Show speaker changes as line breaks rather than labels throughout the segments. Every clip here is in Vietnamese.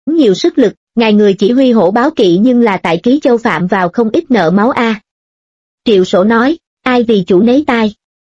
nhiều sức lực, ngài người chỉ huy hổ báo kỵ nhưng là tại Ký Châu phạm vào không ít nợ máu a. Triệu Sổ nói, ai vì chủ nấy tai.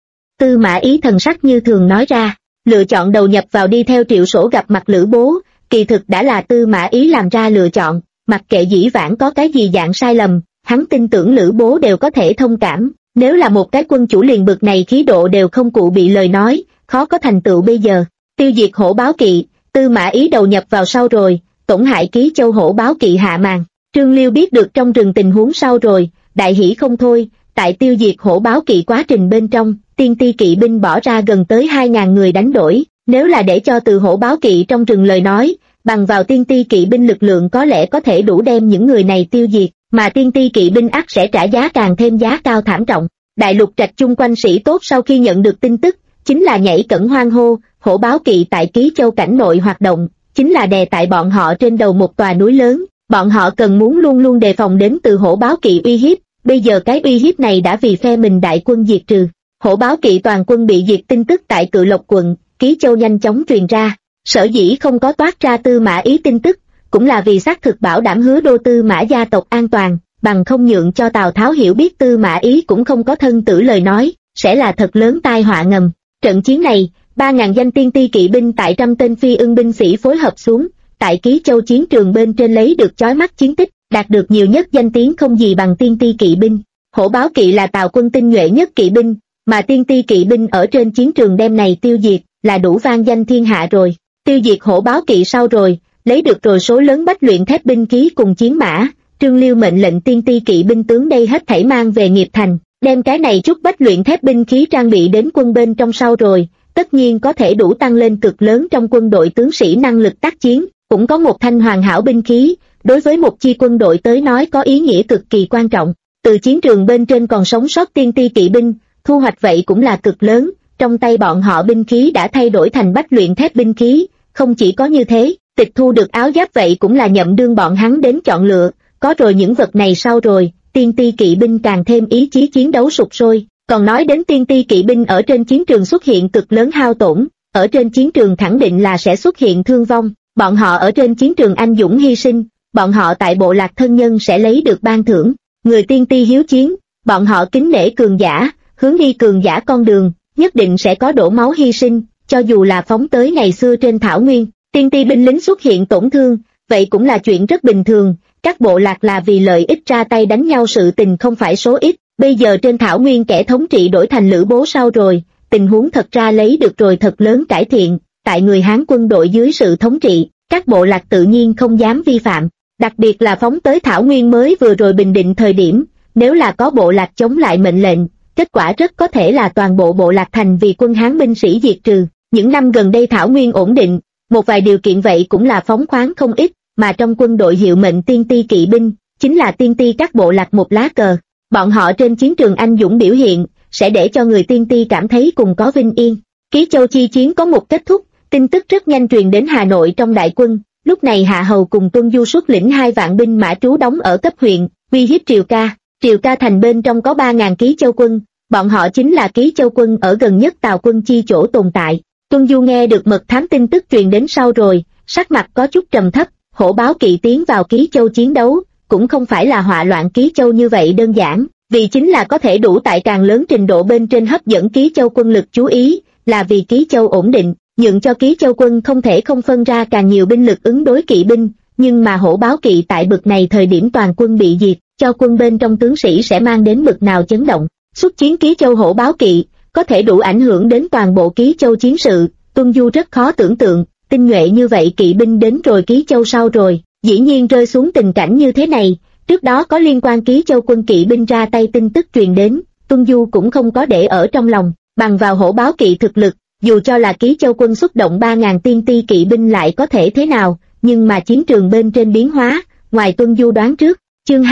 Tư Mã Ý thần sắc như thường nói ra, lựa chọn đầu nhập vào đi theo Triệu Sổ gặp mặt Lữ Bố, kỳ thực đã là Tư Mã Ý làm ra lựa chọn, mặc kệ dĩ vãng có cái gì dạng sai lầm, hắn tin tưởng Lữ Bố đều có thể thông cảm, nếu là một cái quân chủ liền bực này khí độ đều không cụ bị lời nói, khó có thành tựu bây giờ. Tiêu diệt hổ báo kỵ, Tư Mã Ý đầu nhập vào sau rồi, tổn hại Ký Châu hổ báo kỵ hạ màn. Trương Liêu biết được trong rừng tình huống sau rồi, đại hỉ không thôi, tại tiêu diệt hổ báo kỵ quá trình bên trong, tiên ti kỵ binh bỏ ra gần tới 2.000 người đánh đổi, nếu là để cho từ hổ báo kỵ trong rừng lời nói, bằng vào tiên ti kỵ binh lực lượng có lẽ có thể đủ đem những người này tiêu diệt, mà tiên ti kỵ binh ắt sẽ trả giá càng thêm giá cao thảm trọng. Đại Lục Trạch chung quanh sĩ tốt sau khi nhận được tin tức, chính là nhảy cẫng hoan hô, hổ báo kỵ tại Ký Châu cảnh nội hoạt động, chính là đè tại bọn họ trên đầu một tòa núi lớn, bọn họ cần muốn luôn luôn đề phòng đến từ hổ báo kỵ uy hiếp, bây giờ cái uy hiếp này đã vì phe mình đại quân diệt trừ. Hổ báo kỵ toàn quân bị diệt tin tức tại Cự Lộc quận, Ký Châu nhanh chóng truyền ra, sở dĩ không có toát ra Tư Mã Ý tin tức, cũng là vì xác thực bảo đảm Hứa Đô Tư Mã gia tộc an toàn, bằng không nhượng cho Tào Tháo hiểu biết Tư Mã Ý cũng không có thân tử lời nói, sẽ là thật lớn tai họa ngầm. Trận chiến này, 3.000 danh tiên ti kỵ binh tại 100 tên phi ưng binh sĩ phối hợp xuống, tại Ký Châu chiến trường bên trên lấy được chói mắt chiến tích, đạt được nhiều nhất danh tiếng không gì bằng tiên ti kỵ binh. Hổ báo kỵ là Tào quân tinh nhuệ nhất kỵ binh, mà tiên ti kỵ binh ở trên chiến trường đêm này tiêu diệt, là đủ vang danh thiên hạ rồi. Tiêu diệt hổ báo kỵ sau rồi, lấy được rồi số lớn bách luyện thép binh khí cùng chiến mã, Trương Liêu mệnh lệnh tiên ti kỵ binh tướng đây hết thảy mang về nghiệp thành, đem cái này chút bách luyện thép binh khí trang bị đến quân bên trong sau rồi, tất nhiên có thể đủ tăng lên cực lớn trong quân đội tướng sĩ năng lực tác chiến, cũng có một thanh hoàn hảo binh khí, đối với một chi quân đội tới nói có ý nghĩa cực kỳ quan trọng. Từ chiến trường bên trên còn sống sót tiên ti kỵ binh, thu hoạch vậy cũng là cực lớn, trong tay bọn họ binh khí đã thay đổi thành bách luyện thép binh khí, không chỉ có như thế, tịch thu được áo giáp vậy cũng là nhậm đương bọn hắn đến chọn lựa, có rồi những vật này sau rồi, tiên ti kỵ binh càng thêm ý chí chiến đấu sục sôi. Còn nói đến tiên ti kỵ binh ở trên chiến trường xuất hiện cực lớn hao tổn, ở trên chiến trường khẳng định là sẽ xuất hiện thương vong, bọn họ ở trên chiến trường anh dũng hy sinh, bọn họ tại bộ lạc thân nhân sẽ lấy được ban thưởng, người tiên ti hiếu chiến, bọn họ kính nể cường giả, hướng đi cường giả con đường, nhất định sẽ có đổ máu hy sinh, cho dù là phóng tới ngày xưa trên thảo nguyên, tiên ti binh lính xuất hiện tổn thương, vậy cũng là chuyện rất bình thường, các bộ lạc là vì lợi ích ra tay đánh nhau sự tình không phải số ít. Bây giờ trên thảo nguyên kẻ thống trị đổi thành Lữ Bố sau rồi, tình huống thật ra lấy được rồi thật lớn cải thiện, tại người Hán quân đội dưới sự thống trị, các bộ lạc tự nhiên không dám vi phạm, đặc biệt là phóng tới thảo nguyên mới vừa rồi bình định thời điểm, nếu là có bộ lạc chống lại mệnh lệnh, kết quả rất có thể là toàn bộ bộ lạc thành vì quân Hán binh sĩ diệt trừ. Những năm gần đây thảo nguyên ổn định, một vài điều kiện vậy cũng là phóng khoáng không ít, mà trong quân đội hiệu mệnh tiên ti kỵ binh, chính là tiên ti các bộ lạc một lá cờ. Bọn họ trên chiến trường anh dũng biểu hiện, sẽ để cho người tiên ti cảm thấy cùng có vinh yên. Ký Châu chi chiến có một kết thúc, tin tức rất nhanh truyền đến Hà Nội trong đại quân, lúc này Hạ Hầu cùng Tuân Du xuất lĩnh 2 vạn binh mã trú đóng ở cấp huyện, uy hiếp Triều Ca. Triều Ca thành bên trong có 3.000 Ký Châu quân, bọn họ chính là Ký Châu quân ở gần nhất Tào quân chi chỗ tồn tại. Tuân Du nghe được mật thám tin tức truyền đến sau rồi, sắc mặt có chút trầm thấp, hổ báo kỵ tiến vào Ký Châu chiến đấu, cũng không phải là họa loạn Ký Châu như vậy đơn giản, vì chính là có thể đủ tại càng lớn trình độ bên trên hấp dẫn Ký Châu quân lực chú ý, là vì Ký Châu ổn định, nhượng cho Ký Châu quân không thể không phân ra càng nhiều binh lực ứng đối kỵ binh, nhưng mà hổ báo kỵ tại bực này thời điểm toàn quân bị diệt, cho quân bên trong tướng sĩ sẽ mang đến bực nào chấn động. Xuất chiến Ký Châu hổ báo kỵ, có thể đủ ảnh hưởng đến toàn bộ Ký Châu chiến sự, Tuân Du rất khó tưởng tượng, tinh nhuệ như vậy kỵ binh đến rồi Ký Châu sau rồi, dĩ nhiên rơi xuống tình cảnh như thế này. Trước đó có liên quan Ký Châu quân kỵ binh ra tay tin tức truyền đến, Tuân Du cũng không có để ở trong lòng, bằng vào hổ báo kỵ thực lực, dù cho là Ký Châu quân xuất động 3.000 tiên ti kỵ binh lại có thể thế nào, nhưng mà chiến trường bên trên biến hóa, ngoài Tuân Du đoán trước. Chương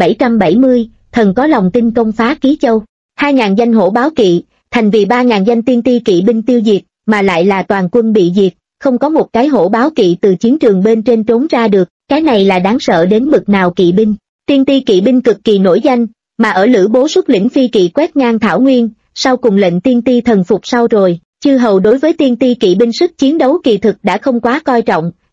2770, thần có lòng tin công phá Ký Châu, 2.000 danh hổ báo kỵ, thành vì 3.000 danh tiên ti kỵ binh tiêu diệt, mà lại là toàn quân bị diệt, không có một cái hổ báo kỵ từ chiến trường bên trên trốn ra được, cái này là đáng sợ đến bực nào kỵ binh. Tiên ti kỵ binh cực kỳ nổi danh, mà ở Lữ Bố xuất lĩnh phi kỵ quét ngang thảo nguyên, sau cùng lệnh tiên ti thần phục sau rồi, chư hầu đối với tiên ti kỵ binh sức chiến đấu kỳ thực đã không quá coi trọng,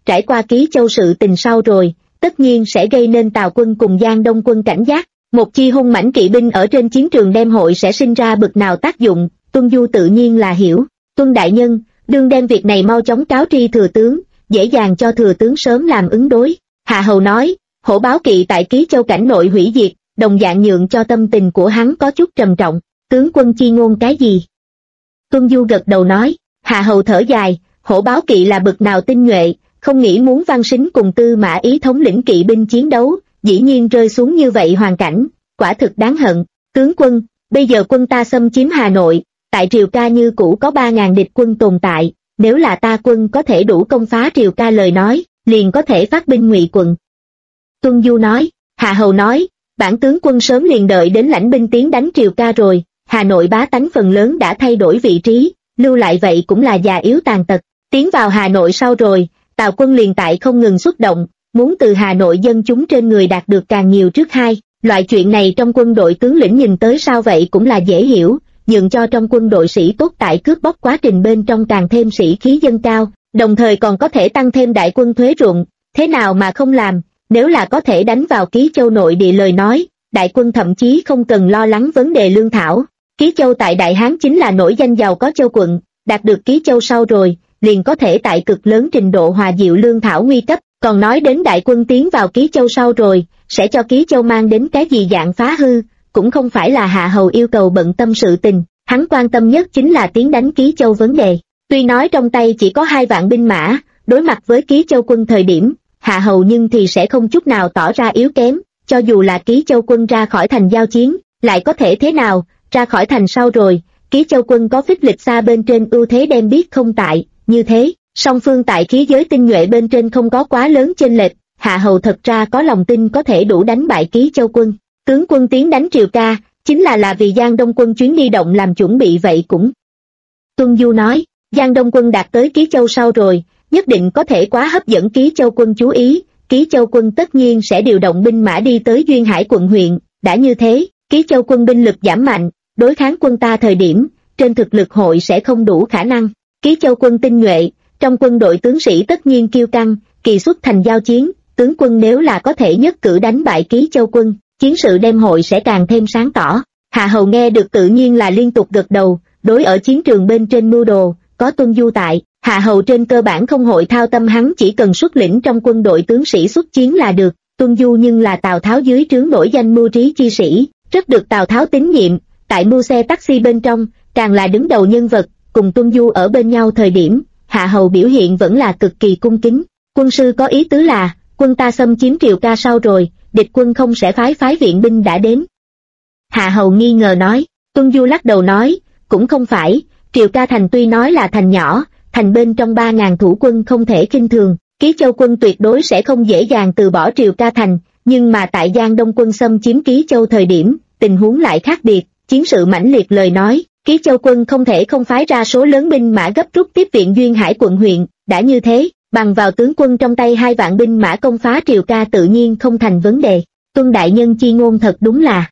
trải qua Ký Châu sự tình sau rồi, tất nhiên sẽ gây nên Tào quân cùng Giang Đông quân cảnh giác. Một chi hung mãnh kỵ binh ở trên chiến trường đem hội sẽ sinh ra bực nào tác dụng, Tuân Du tự nhiên là hiểu. Tuân đại nhân, đương đem việc này mau chóng cáo tri thừa tướng, dễ dàng cho thừa tướng sớm làm ứng đối. Hạ Hầu nói, hổ báo kỵ tại Ký Châu cảnh nội hủy diệt, đồng dạng nhượng cho tâm tình của hắn có chút trầm trọng. Tướng quân chi ngôn cái gì? Tuân Du gật đầu nói. Hạ Hầu thở dài, hổ báo kỵ là bực nào tinh nhuệ, không nghĩ muốn Văn Sính cùng Tư Mã Ý thống lĩnh kỵ binh chiến đấu, dĩ nhiên rơi xuống như vậy hoàn cảnh, quả thực đáng hận. Tướng quân, bây giờ quân ta xâm chiếm Hà Nội, tại Triều Ca như cũ có 3.000 địch quân tồn tại, nếu là ta quân có thể đủ công phá Triều Ca lời nói, liền có thể phát binh ngụy quận. Tuân Du nói. Hạ Hầu nói, bản tướng quân sớm liền đợi đến lãnh binh tiến đánh Triều Ca rồi, Hà Nội bá tánh phần lớn đã thay đổi vị trí, lưu lại vậy cũng là già yếu tàn tật. Tiến vào Hà Nội sau rồi, Tào quân liền tại không ngừng xuất động, muốn từ Hà Nội dân chúng trên người đạt được càng nhiều trước hai. Loại chuyện này trong quân đội tướng lĩnh nhìn tới sao vậy cũng là dễ hiểu, nhượng cho trong quân đội sĩ tốt tại cướp bóc quá trình bên trong càng thêm sĩ khí dâng cao, đồng thời còn có thể tăng thêm đại quân thuế ruộng, thế nào mà không làm. Nếu là có thể đánh vào Ký Châu nội địa lời nói, đại quân thậm chí không cần lo lắng vấn đề lương thảo. Ký Châu tại Đại Hán chính là nổi danh giàu có châu quận, đạt được Ký Châu sau rồi, liền có thể tại cực lớn trình độ hòa dịu lương thảo nguy cấp. Còn nói đến đại quân tiến vào Ký Châu sau rồi, sẽ cho Ký Châu mang đến cái gì dạng phá hư, cũng không phải là Hạ Hầu yêu cầu bận tâm sự tình, hắn quan tâm nhất chính là tiến đánh Ký Châu vấn đề. Tuy nói trong tay chỉ có 2 vạn binh mã, đối mặt với Ký Châu quân thời điểm, Hạ Hầu nhưng thì sẽ không chút nào tỏ ra yếu kém, cho dù là Ký Châu quân ra khỏi thành giao chiến, lại có thể thế nào, ra khỏi thành sau rồi, Ký Châu quân có phích lịch xa bên trên ưu thế đem biết không tại, như thế, song phương tại khí giới tinh nhuệ bên trên không có quá lớn chênh lệch, Hạ Hầu thật ra có lòng tin có thể đủ đánh bại Ký Châu quân. Tướng quân tiến đánh Triều Ca, chính là vì Giang Đông quân chuyến đi động làm chuẩn bị vậy cũng. Tuân Du nói, Giang Đông quân đạt tới Ký Châu sau rồi, nhất định có thể quá hấp dẫn Ký Châu quân chú ý, Ký Châu quân tất nhiên sẽ điều động binh mã đi tới Duyên Hải quận huyện, đã như thế, Ký Châu quân binh lực giảm mạnh, đối kháng quân ta thời điểm, trên thực lực hội sẽ không đủ khả năng. Ký Châu quân tinh nhuệ, trong quân đội tướng sĩ tất nhiên kiêu căng, kỳ xuất thành giao chiến, tướng quân nếu là có thể nhất cử đánh bại Ký Châu quân, chiến sự đem hội sẽ càng thêm sáng tỏ. Hạ Hầu nghe được tự nhiên là liên tục gật đầu, đối ở chiến trường bên trên mưu đồ, có Tuân Du tại, Hạ Hầu trên cơ bản không hội thao tâm, hắn chỉ cần xuất lĩnh trong quân đội tướng sĩ xuất chiến là được. Tuân Du nhưng là Tào Tháo dưới trướng nổi danh mưu trí chi sĩ, rất được Tào Tháo tín nhiệm, tại mưu xe taxi bên trong, càng là đứng đầu nhân vật, cùng Tuân Du ở bên nhau thời điểm, Hạ Hầu biểu hiện vẫn là cực kỳ cung kính. Quân sư có ý tứ là, quân ta xâm chiếm Triều Ca sau rồi, địch quân không sẽ phái viện binh đã đến. Hạ Hầu nghi ngờ nói. Tuân Du lắc đầu nói, cũng không phải, Triều Ca thành tuy nói là thành nhỏ, thành bên trong 3.000 thủ quân không thể khinh thường, Ký Châu quân tuyệt đối sẽ không dễ dàng từ bỏ Triều Ca thành, nhưng mà tại Giang Đông quân xâm chiếm Ký Châu thời điểm, tình huống lại khác biệt, chiến sự mãnh liệt lời nói, Ký Châu quân không thể không phái ra số lớn binh mã gấp rút tiếp viện Duyên Hải quận huyện, đã như thế, bằng vào tướng quân trong tay 2 vạn binh mã công phá Triều Ca tự nhiên không thành vấn đề. Tuân đại nhân chi ngôn thật đúng là.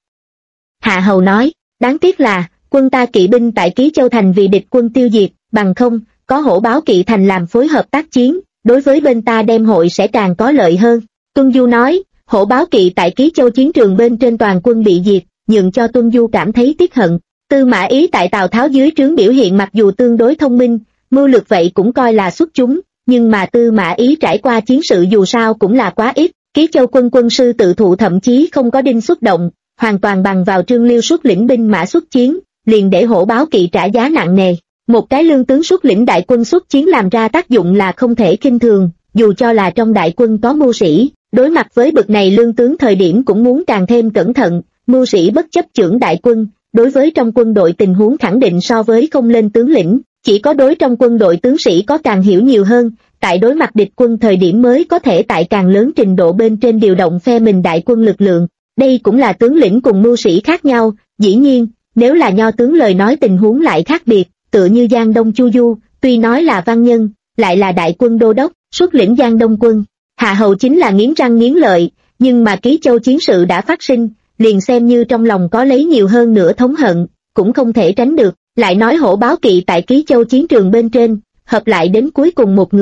Hạ Hầu nói, đáng tiếc là, quân ta kỵ binh tại Ký Châu thành vì địch quân tiêu diệt, bằng không, có hổ báo kỵ thành làm phối hợp tác chiến, đối với bên ta đem hội sẽ càng có lợi hơn. Tuân Du nói, hổ báo kỵ tại Ký Châu chiến trường bên trên toàn quân bị diệt, nhượng cho Tuân Du cảm thấy tiếc hận. Tư Mã Ý tại Tào Tháo dưới trướng biểu hiện mặc dù tương đối thông minh, mưu lược vậy cũng coi là xuất chúng, nhưng mà Tư Mã Ý trải qua chiến sự dù sao cũng là quá ít, Ký Châu quân quân sư tự thụ thậm chí không có đinh xuất động, hoàn toàn bằng vào Trương Liêu xuất lĩnh binh mã xuất chiến, liền để hổ báo kỵ trả giá nặng nề. Một cái lương tướng xuất lĩnh đại quân xuất chiến làm ra tác dụng là không thể khinh thường, dù cho là trong đại quân có mưu sĩ, đối mặt với bậc này lương tướng thời điểm cũng muốn càng thêm cẩn thận, mưu sĩ bất chấp trưởng đại quân, đối với trong quân đội tình huống khẳng định so với không lên tướng lĩnh, chỉ có đối trong quân đội tướng sĩ có càng hiểu nhiều hơn, tại đối mặt địch quân thời điểm mới có thể tại càng lớn trình độ bên trên điều động phe mình đại quân lực lượng. Đây cũng là tướng lĩnh cùng mưu sĩ khác nhau, dĩ nhiên, nếu là nho tướng lời nói tình huống lại khác biệt, tựa như Giang Đông Chu Du, tuy nói là văn nhân, lại là đại quân đô đốc, xuất lĩnh Giang Đông quân. Hạ Hầu chính là nghiến răng nghiến lợi, nhưng mà Ký Châu chiến sự đã phát sinh, liền xem như trong lòng có lấy nhiều hơn nữa thống hận, cũng không thể tránh được. Lại nói hổ báo kỵ tại Ký Châu chiến trường bên trên, hợp lại đến cuối cùng một người,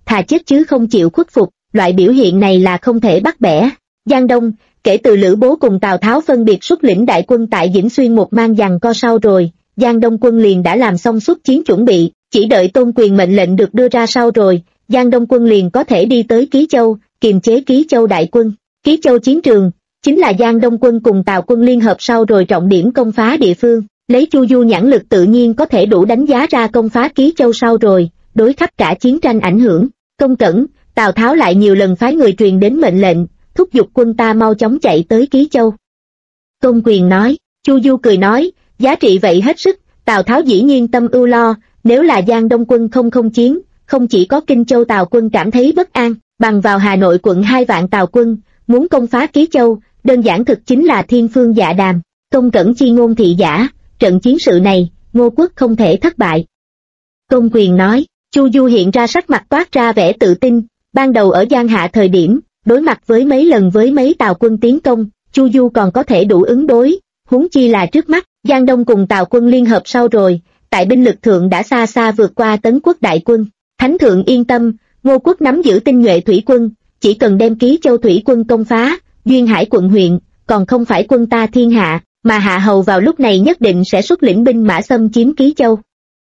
thà chết chứ không chịu khuất phục, loại biểu hiện này là không thể bắt bẻ. Giang Đông, kể từ Lữ Bố cùng Tào Tháo phân biệt xuất lĩnh đại quân tại Dĩnh Xuyên một mang giằng co sau rồi, Giang Đông quân liền đã làm xong xuất chiến chuẩn bị, chỉ đợi Tôn Quyền mệnh lệnh được đưa ra sau rồi, Giang Đông quân liền có thể đi tới Ký Châu, kiềm chế Ký Châu đại quân. Ký Châu chiến trường, chính là Giang Đông quân cùng Tào quân liên hợp sau rồi trọng điểm công phá địa phương, lấy Chu Du nhãn lực tự nhiên có thể đủ đánh giá ra công phá Ký Châu sau rồi, đối khắp cả chiến tranh ảnh hưởng. Công cẩn, Tào Tháo lại nhiều lần phái người truyền đến mệnh lệnh, thúc giục quân ta mau chóng chạy tới Ký Châu. Tôn Quyền nói, Chu Du cười nói, giá trị vậy hết sức, Tào Tháo dĩ nhiên tâm ưu lo, nếu là Giang Đông quân không chiến, không chỉ có Kinh Châu Tào quân cảm thấy bất an, bằng vào Hà Nội quận 2 vạn Tào quân, muốn công phá Ký Châu, đơn giản thực chính là thiên phương dạ đàm. Công cẩn chi ngôn thị giả, trận chiến sự này, Ngô Quốc không thể thất bại. Tôn Quyền nói, Chu Du hiện ra sắc mặt toát ra vẻ tự tin, ban đầu ở Giang Hạ thời điểm, đối mặt với mấy Tào quân tiến công, Chu Du còn có thể đủ ứng đối, huống chi là trước mắt, Giang Đông cùng Tào quân liên hợp sau rồi, tại binh lực thượng đã xa xa vượt qua Tấn Quốc đại quân. Thánh thượng yên tâm, Ngô Quốc nắm giữ tinh nhuệ thủy quân, chỉ cần đem Ký Châu thủy quân công phá, Duyên Hải quận huyện, còn không phải quân ta thiên hạ, mà Hạ Hầu vào lúc này nhất định sẽ xuất lĩnh binh mã xâm chiếm Ký Châu.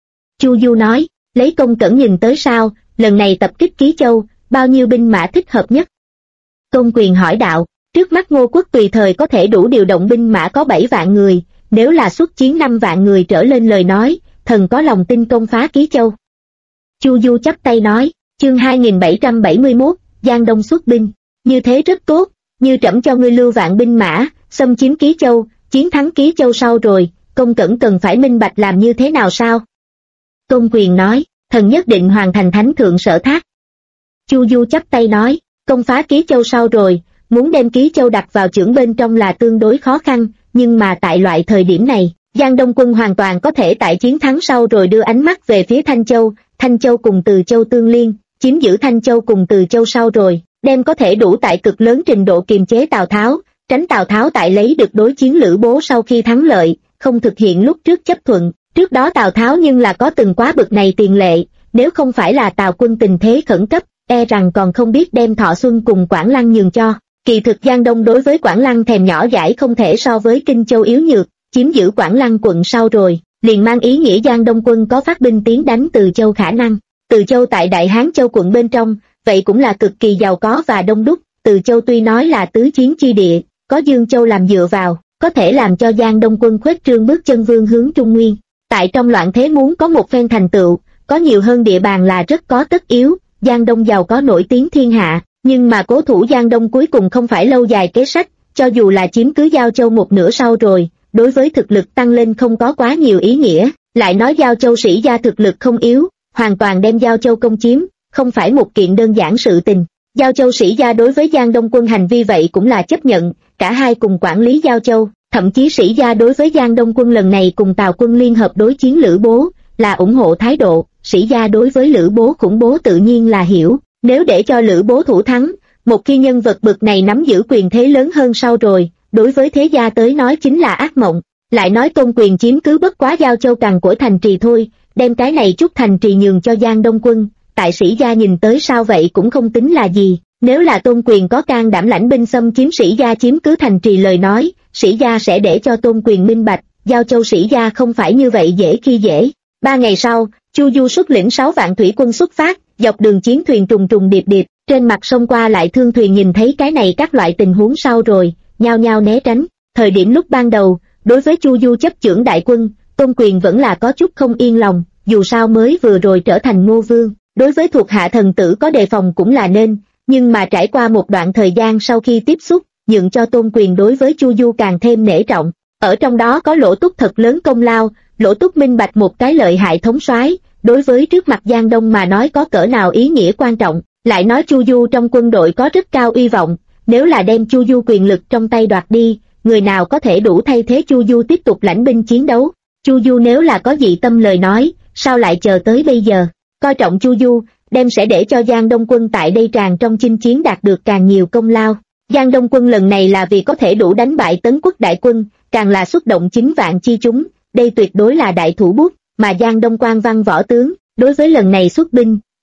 Chu Du nói, lấy Công cẩn nhìn tới sao, lần này tập kích Ký Châu, bao nhiêu binh mã thích hợp nhất? Tôn Quyền hỏi đạo, trước mắt Ngô Quốc tùy thời có thể đủ điều động binh mã có 7 vạn người, nếu là xuất chiến 5 vạn người trở lên lời nói, thần có lòng tin công phá Ký Châu. Chu Du chắp tay nói, chương 2771, Giang Đông xuất binh, như thế rất tốt, như trẫm cho ngươi lưu vạn binh mã, xâm chiếm Ký Châu, chiến thắng Ký Châu sau rồi, Công cẩn cần phải minh bạch làm như thế nào sao? Tôn Quyền nói, thần nhất định hoàn thành thánh thượng sở thác. Chu Du chắp tay nói, công phá Ký Châu sau rồi, muốn đem Ký Châu đặt vào chưởng bên trong là tương đối khó khăn, nhưng mà tại loại thời điểm này, Giang Đông quân hoàn toàn có thể tại chiến thắng sau rồi đưa ánh mắt về phía Thanh Châu cùng Từ Châu tương liên, chiếm giữ Thanh Châu cùng Từ Châu sau rồi, đem có thể đủ tại cực lớn trình độ kiềm chế Tào Tháo, tránh Tào Tháo tại lấy được đối chiến Lữ Bố sau khi thắng lợi, không thực hiện lúc trước chấp thuận. Trước đó Tào Tháo nhưng là có từng quá bực này tiền lệ, nếu không phải là Tào quân tình thế khẩn cấp, e rằng còn không biết đem Thọ Xuân cùng Quảng Lăng nhường cho. Kỳ thực Giang Đông đối với Quảng Lăng thèm nhỏ dãi không thể so với Kinh Châu yếu nhược, chiếm giữ Quảng Lăng quận sau rồi, liền mang ý nghĩa Giang Đông quân có phát binh tiến đánh Từ Châu khả năng. Từ Châu tại Đại Hán Châu quận bên trong, vậy cũng là cực kỳ giàu có và đông đúc. Từ Châu tuy nói là tứ chiến chi địa, có Dương Châu làm dựa vào, có thể làm cho Giang Đông quân khuếch trương bước chân vươn hướng Trung Nguyên. Tại trong loạn thế muốn có một phen thành tựu, có nhiều hơn địa bàn là rất có tất yếu. Giang Đông giàu có nổi tiếng thiên hạ, nhưng mà cố thủ Giang Đông cuối cùng không phải lâu dài kế sách, cho dù là chiếm cứ Giao Châu một nửa sau rồi, đối với thực lực tăng lên không có quá nhiều ý nghĩa. Lại nói Giao Châu sĩ gia thực lực không yếu, hoàn toàn đem Giao Châu công chiếm, không phải một kiện đơn giản sự tình. Giao Châu sĩ gia đối với Giang Đông quân hành vi vậy cũng là chấp nhận, cả hai cùng quản lý Giao Châu, thậm chí sĩ gia đối với Giang Đông quân lần này cùng Tào quân liên hợp đối chiến Lữ Bố, là ủng hộ thái độ, sĩ gia đối với Lữ Bố khủng bố tự nhiên là hiểu, nếu để cho Lữ Bố thủ thắng, một khi nhân vật bực này nắm giữ quyền thế lớn hơn sau rồi, đối với thế gia tới nói chính là ác mộng. Lại nói Tôn Quyền chiếm cứ bất quá Giao Châu cằn của thành trì thôi, đem cái này chút thành trì nhường cho Giang Đông quân, tại sĩ gia nhìn tới sao vậy cũng không tính là gì. Nếu là Tôn Quyền có can đảm lãnh binh xâm chiếm sĩ gia chiếm cứ thành trì lời nói, sĩ gia sẽ để cho Tôn Quyền minh bạch, Giao Châu sĩ gia không phải như vậy dễ khi dễ. 3 ngày sau, Chu Du xuất lĩnh 6 vạn thủy quân xuất phát, dọc đường chiến thuyền trùng trùng điệp điệp, trên mặt sông qua lại thương thuyền nhìn thấy cái này các loại tình huống sau rồi, nhao nhao né tránh. Thời điểm lúc ban đầu, đối với Chu Du chấp chưởng đại quân, Tôn Quyền vẫn là có chút không yên lòng, dù sao mới vừa rồi trở thành Ngô Vương, đối với thuộc hạ thần tử có đề phòng cũng là nên, nhưng mà trải qua một đoạn thời gian sau khi tiếp xúc, nhượng cho Tôn Quyền đối với Chu Du càng thêm nể trọng. Ở trong đó có Lỗ Túc thật lớn công lao, Lỗ Túc minh bạch một cái lợi hại thống soái, đối với trước mặt Giang Đông mà nói có cỡ nào ý nghĩa quan trọng. Lại nói Chu Du trong quân đội có rất cao uy vọng, nếu là đem Chu Du quyền lực trong tay đoạt đi, người nào có thể đủ thay thế Chu Du tiếp tục lãnh binh chiến đấu. Chu Du nếu là có dị tâm lời nói, sao lại chờ tới bây giờ? Coi trọng Chu Du, đem sẽ để cho Giang Đông quân tại đây tràn trong chinh chiến đạt được càng nhiều công lao. Giang Đông quân lần này là vì có thể đủ đánh bại Tấn Quốc đại quân, càng là xuất động 9 vạn chi chúng, đây tuyệt đối là đại thủ bút, mà Giang Đông quan văn võ tướng, đối với lần này xuất binh,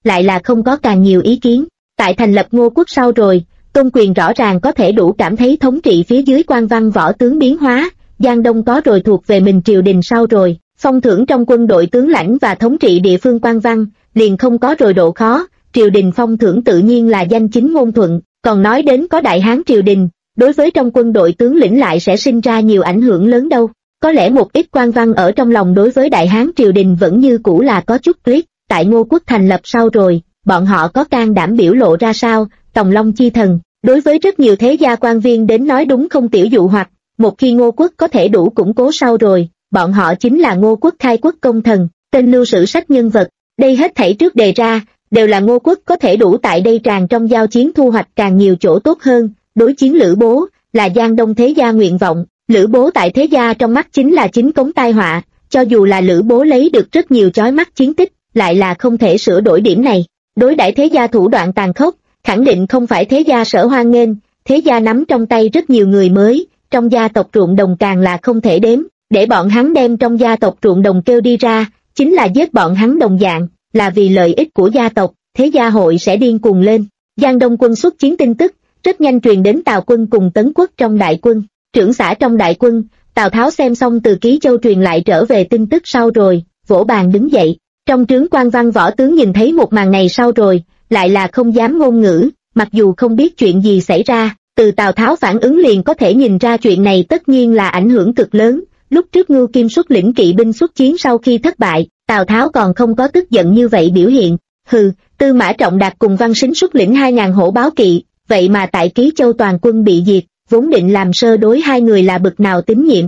lại là không có càng nhiều ý kiến. Tại thành lập Ngô quốc sau rồi, Tôn Quyền rõ ràng có thể đủ cảm thấy thống trị phía dưới quan văn võ tướng biến hóa, Giang Đông có rồi thuộc về mình triều đình sau rồi, phong thưởng trong quân đội tướng lãnh và thống trị địa phương quan văn, liền không có rồi độ khó, triều đình phong thưởng tự nhiên là danh chính ngôn thuận, còn nói đến có đại hán triều đình, đối với trong quân đội tướng lĩnh lại sẽ sinh ra nhiều ảnh hưởng lớn đâu. Có lẽ một ít quan văn ở trong lòng đối với đại hán triều đình vẫn như cũ là có chút tuyết, tại Ngô quốc thành lập sau rồi, bọn họ có can đảm biểu lộ ra sao, Tòng Long chi thần, đối với rất nhiều thế gia quan viên đến nói đúng không tiểu dụ hoặc, một khi Ngô quốc có thể đủ củng cố sau rồi, bọn họ chính là Ngô quốc khai quốc công thần, tên lưu sử sách nhân vật, đây hết thảy trước đề ra, đều là Ngô quốc có thể đủ tại đây tràn trong giao chiến thu hoạch càng nhiều chỗ tốt hơn, đối chiến Lữ Bố, là Giang Đông thế gia nguyện vọng, Lữ Bố tại thế gia trong mắt chính là chính cống tai họa, cho dù là Lữ Bố lấy được rất nhiều chói mắt chiến tích, lại là không thể sửa đổi điểm này, đối đãi thế gia thủ đoạn tàn khốc, khẳng định không phải thế gia sở hoan nghênh, thế gia nắm trong tay rất nhiều người mới, trong gia tộc ruộng đồng càng là không thể đếm, để bọn hắn đem trong gia tộc ruộng đồng kêu đi ra, chính là giết bọn hắn đồng dạng, là vì lợi ích của gia tộc, thế gia hội sẽ điên cuồng lên. Giang Đông quân xuất chiến tin tức, rất nhanh truyền đến Tào quân cùng Tấn quốc trong đại quân, trưởng xã trong đại quân, Tào Tháo xem xong từ Ký Châu truyền lại trở về tin tức sau rồi, vỗ bàn đứng dậy, trong trướng quan văn võ tướng nhìn thấy một màn này sau rồi, lại là không dám ngôn ngữ, mặc dù không biết chuyện gì xảy ra, từ Tào Tháo phản ứng liền có thể nhìn ra chuyện này tất nhiên là ảnh hưởng cực lớn. Lúc trước Ngưu Kim xuất lĩnh kỵ binh xuất chiến sau khi thất bại, Tào Tháo còn không có tức giận như vậy biểu hiện. Hừ, Tư Mã Trọng Đạt cùng Văn Sính xuất lĩnh 2.000 hổ báo kỵ, vậy mà tại Ký Châu toàn quân bị diệt, vốn định làm sơ đối hai người là bực nào tín nhiệm.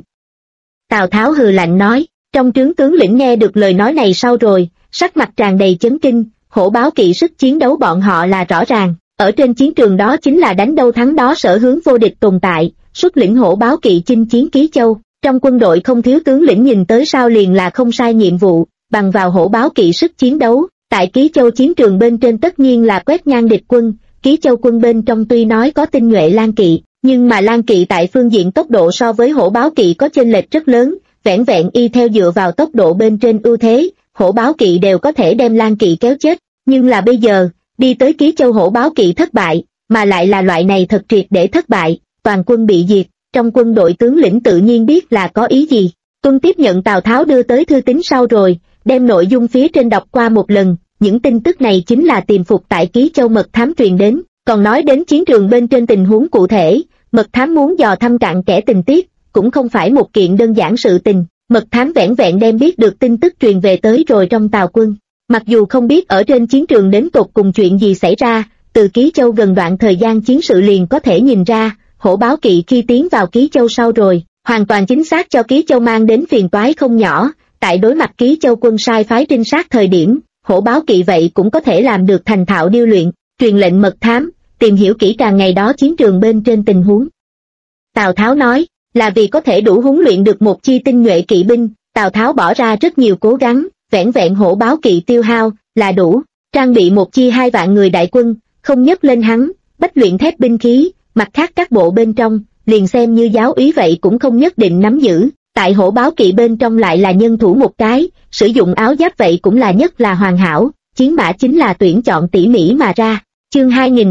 Tào Tháo hừ lạnh nói, trong trướng tướng lĩnh nghe được lời nói này sau rồi, sắc mặt tràn đầy chấn kinh, hổ báo kỵ sức chiến đấu bọn họ là rõ ràng, ở trên chiến trường đó chính là đánh đâu thắng đó sở hướng vô địch tồn tại, xuất lĩnh hổ báo kỵ chinh chiến Ký Châu. Trong quân đội không thiếu tướng lĩnh nhìn tới sao liền là không sai nhiệm vụ, bằng vào hổ báo kỵ sức chiến đấu, tại Ký Châu chiến trường bên trên tất nhiên là quét ngang địch quân, Ký Châu quân bên trong tuy nói có tinh nhuệ lang kỵ, nhưng mà lang kỵ tại phương diện tốc độ so với hổ báo kỵ có chênh lệch rất lớn, vẻn vẹn y theo dựa vào tốc độ bên trên ưu thế, hổ báo kỵ đều có thể đem lang kỵ kéo chết, nhưng là bây giờ, đi tới Ký Châu hổ báo kỵ thất bại, mà lại là loại này thật triệt để thất bại, toàn quân bị diệt. Trong quân đội tướng lĩnh tự nhiên biết là có ý gì. Tuân tiếp nhận Tào Tháo đưa tới thư tín sau rồi, đem nội dung phía trên đọc qua một lần, những tin tức này chính là tiềm phục tại Ký Châu mật thám truyền đến, còn nói đến chiến trường bên trên tình huống cụ thể, mật thám muốn dò thăm cặn kẽ tình tiết, cũng không phải một kiện đơn giản sự tình, mật thám vẻn vẹn đem biết được tin tức truyền về tới rồi trong Tào quân. Mặc dù không biết ở trên chiến trường đến tột cùng chuyện gì xảy ra, từ Ký Châu gần đoạn thời gian chiến sự liền có thể nhìn ra, hổ báo kỵ khi tiến vào Ký Châu sau rồi, hoàn toàn chính xác cho Ký Châu mang đến phiền toái không nhỏ, tại đối mặt Ký Châu quân sai phái trinh sát thời điểm, hổ báo kỵ vậy cũng có thể làm được thành thạo điêu luyện, truyền lệnh mật thám, tìm hiểu kỹ càng ngày đó chiến trường bên trên tình huống. Tào Tháo nói, là vì có thể đủ huấn luyện được một chi tinh nhuệ kỵ binh, Tào Tháo bỏ ra rất nhiều cố gắng, vẻn vẹn hổ báo kỵ tiêu hao, là đủ, trang bị một chi 2 vạn người đại quân, không nhấc lên hắn, bách luyện thép binh khí, mặt khác các bộ bên trong, liền xem như giáo úy vậy cũng không nhất định nắm giữ, tại hổ báo kỵ bên trong lại là nhân thủ một cái, sử dụng áo giáp vậy cũng là nhất là hoàn hảo, chiến mã chính là tuyển chọn tỉ mỉ mà ra. Chương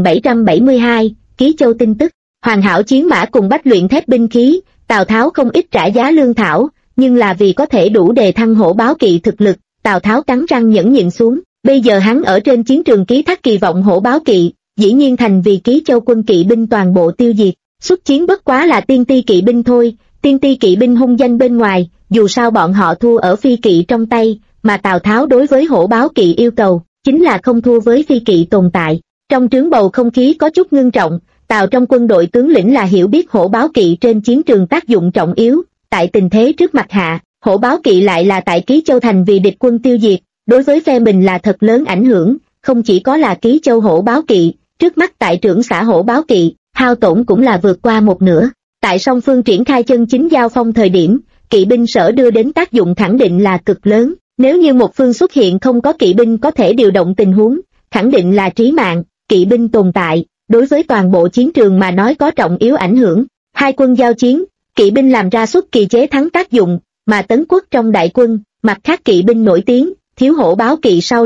2772, Ký Châu tin tức, hoàn hảo chiến mã cùng bách luyện thép binh khí, Tào Tháo không ít trả giá lương thảo, nhưng là vì có thể đủ đề thăng hổ báo kỵ thực lực, Tào Tháo cắn răng nhẫn nhịn xuống, bây giờ hắn ở trên chiến trường ký thác kỳ vọng hổ báo kỵ, dĩ nhiên thành vì Ký Châu quân kỵ binh toàn bộ tiêu diệt, xuất chiến bất quá là tiên ti kỵ binh thôi, tiên ti kỵ binh hung danh bên ngoài, dù sao bọn họ thua ở phi kỵ trong tay, mà Tào Tháo đối với hổ báo kỵ yêu cầu, chính là không thua với phi kỵ tồn tại. Trong trướng bầu không khí có chút ngưng trọng, Tào trong quân đội tướng lĩnh là hiểu biết hổ báo kỵ trên chiến trường tác dụng trọng yếu, tại tình thế trước mặt hạ, hổ báo kỵ lại là tại Ký Châu thành vì địch quân tiêu diệt, đối với phe mình là thật lớn ảnh hưởng, không chỉ có là Ký Châu hổ báo kỵ, trước mắt tại trưởng xã hổ báo kỵ, hao tổn cũng là vượt qua một nửa. Tại song phương triển khai chân chính giao phong thời điểm, kỵ binh sở đưa đến tác dụng khẳng định là cực lớn, nếu như một phương xuất hiện không có kỵ binh có thể điều động tình huống, khẳng định là trí mạng, kỵ binh tồn tại, đối với toàn bộ chiến trường mà nói có trọng yếu ảnh hưởng. Hai quân giao chiến, kỵ binh làm ra xuất kỳ chế thắng tác dụng, mà Tấn quốc trong đại quân, mặt khác kỵ binh nổi tiếng, thiếu hổ báo kỵ sau rồi,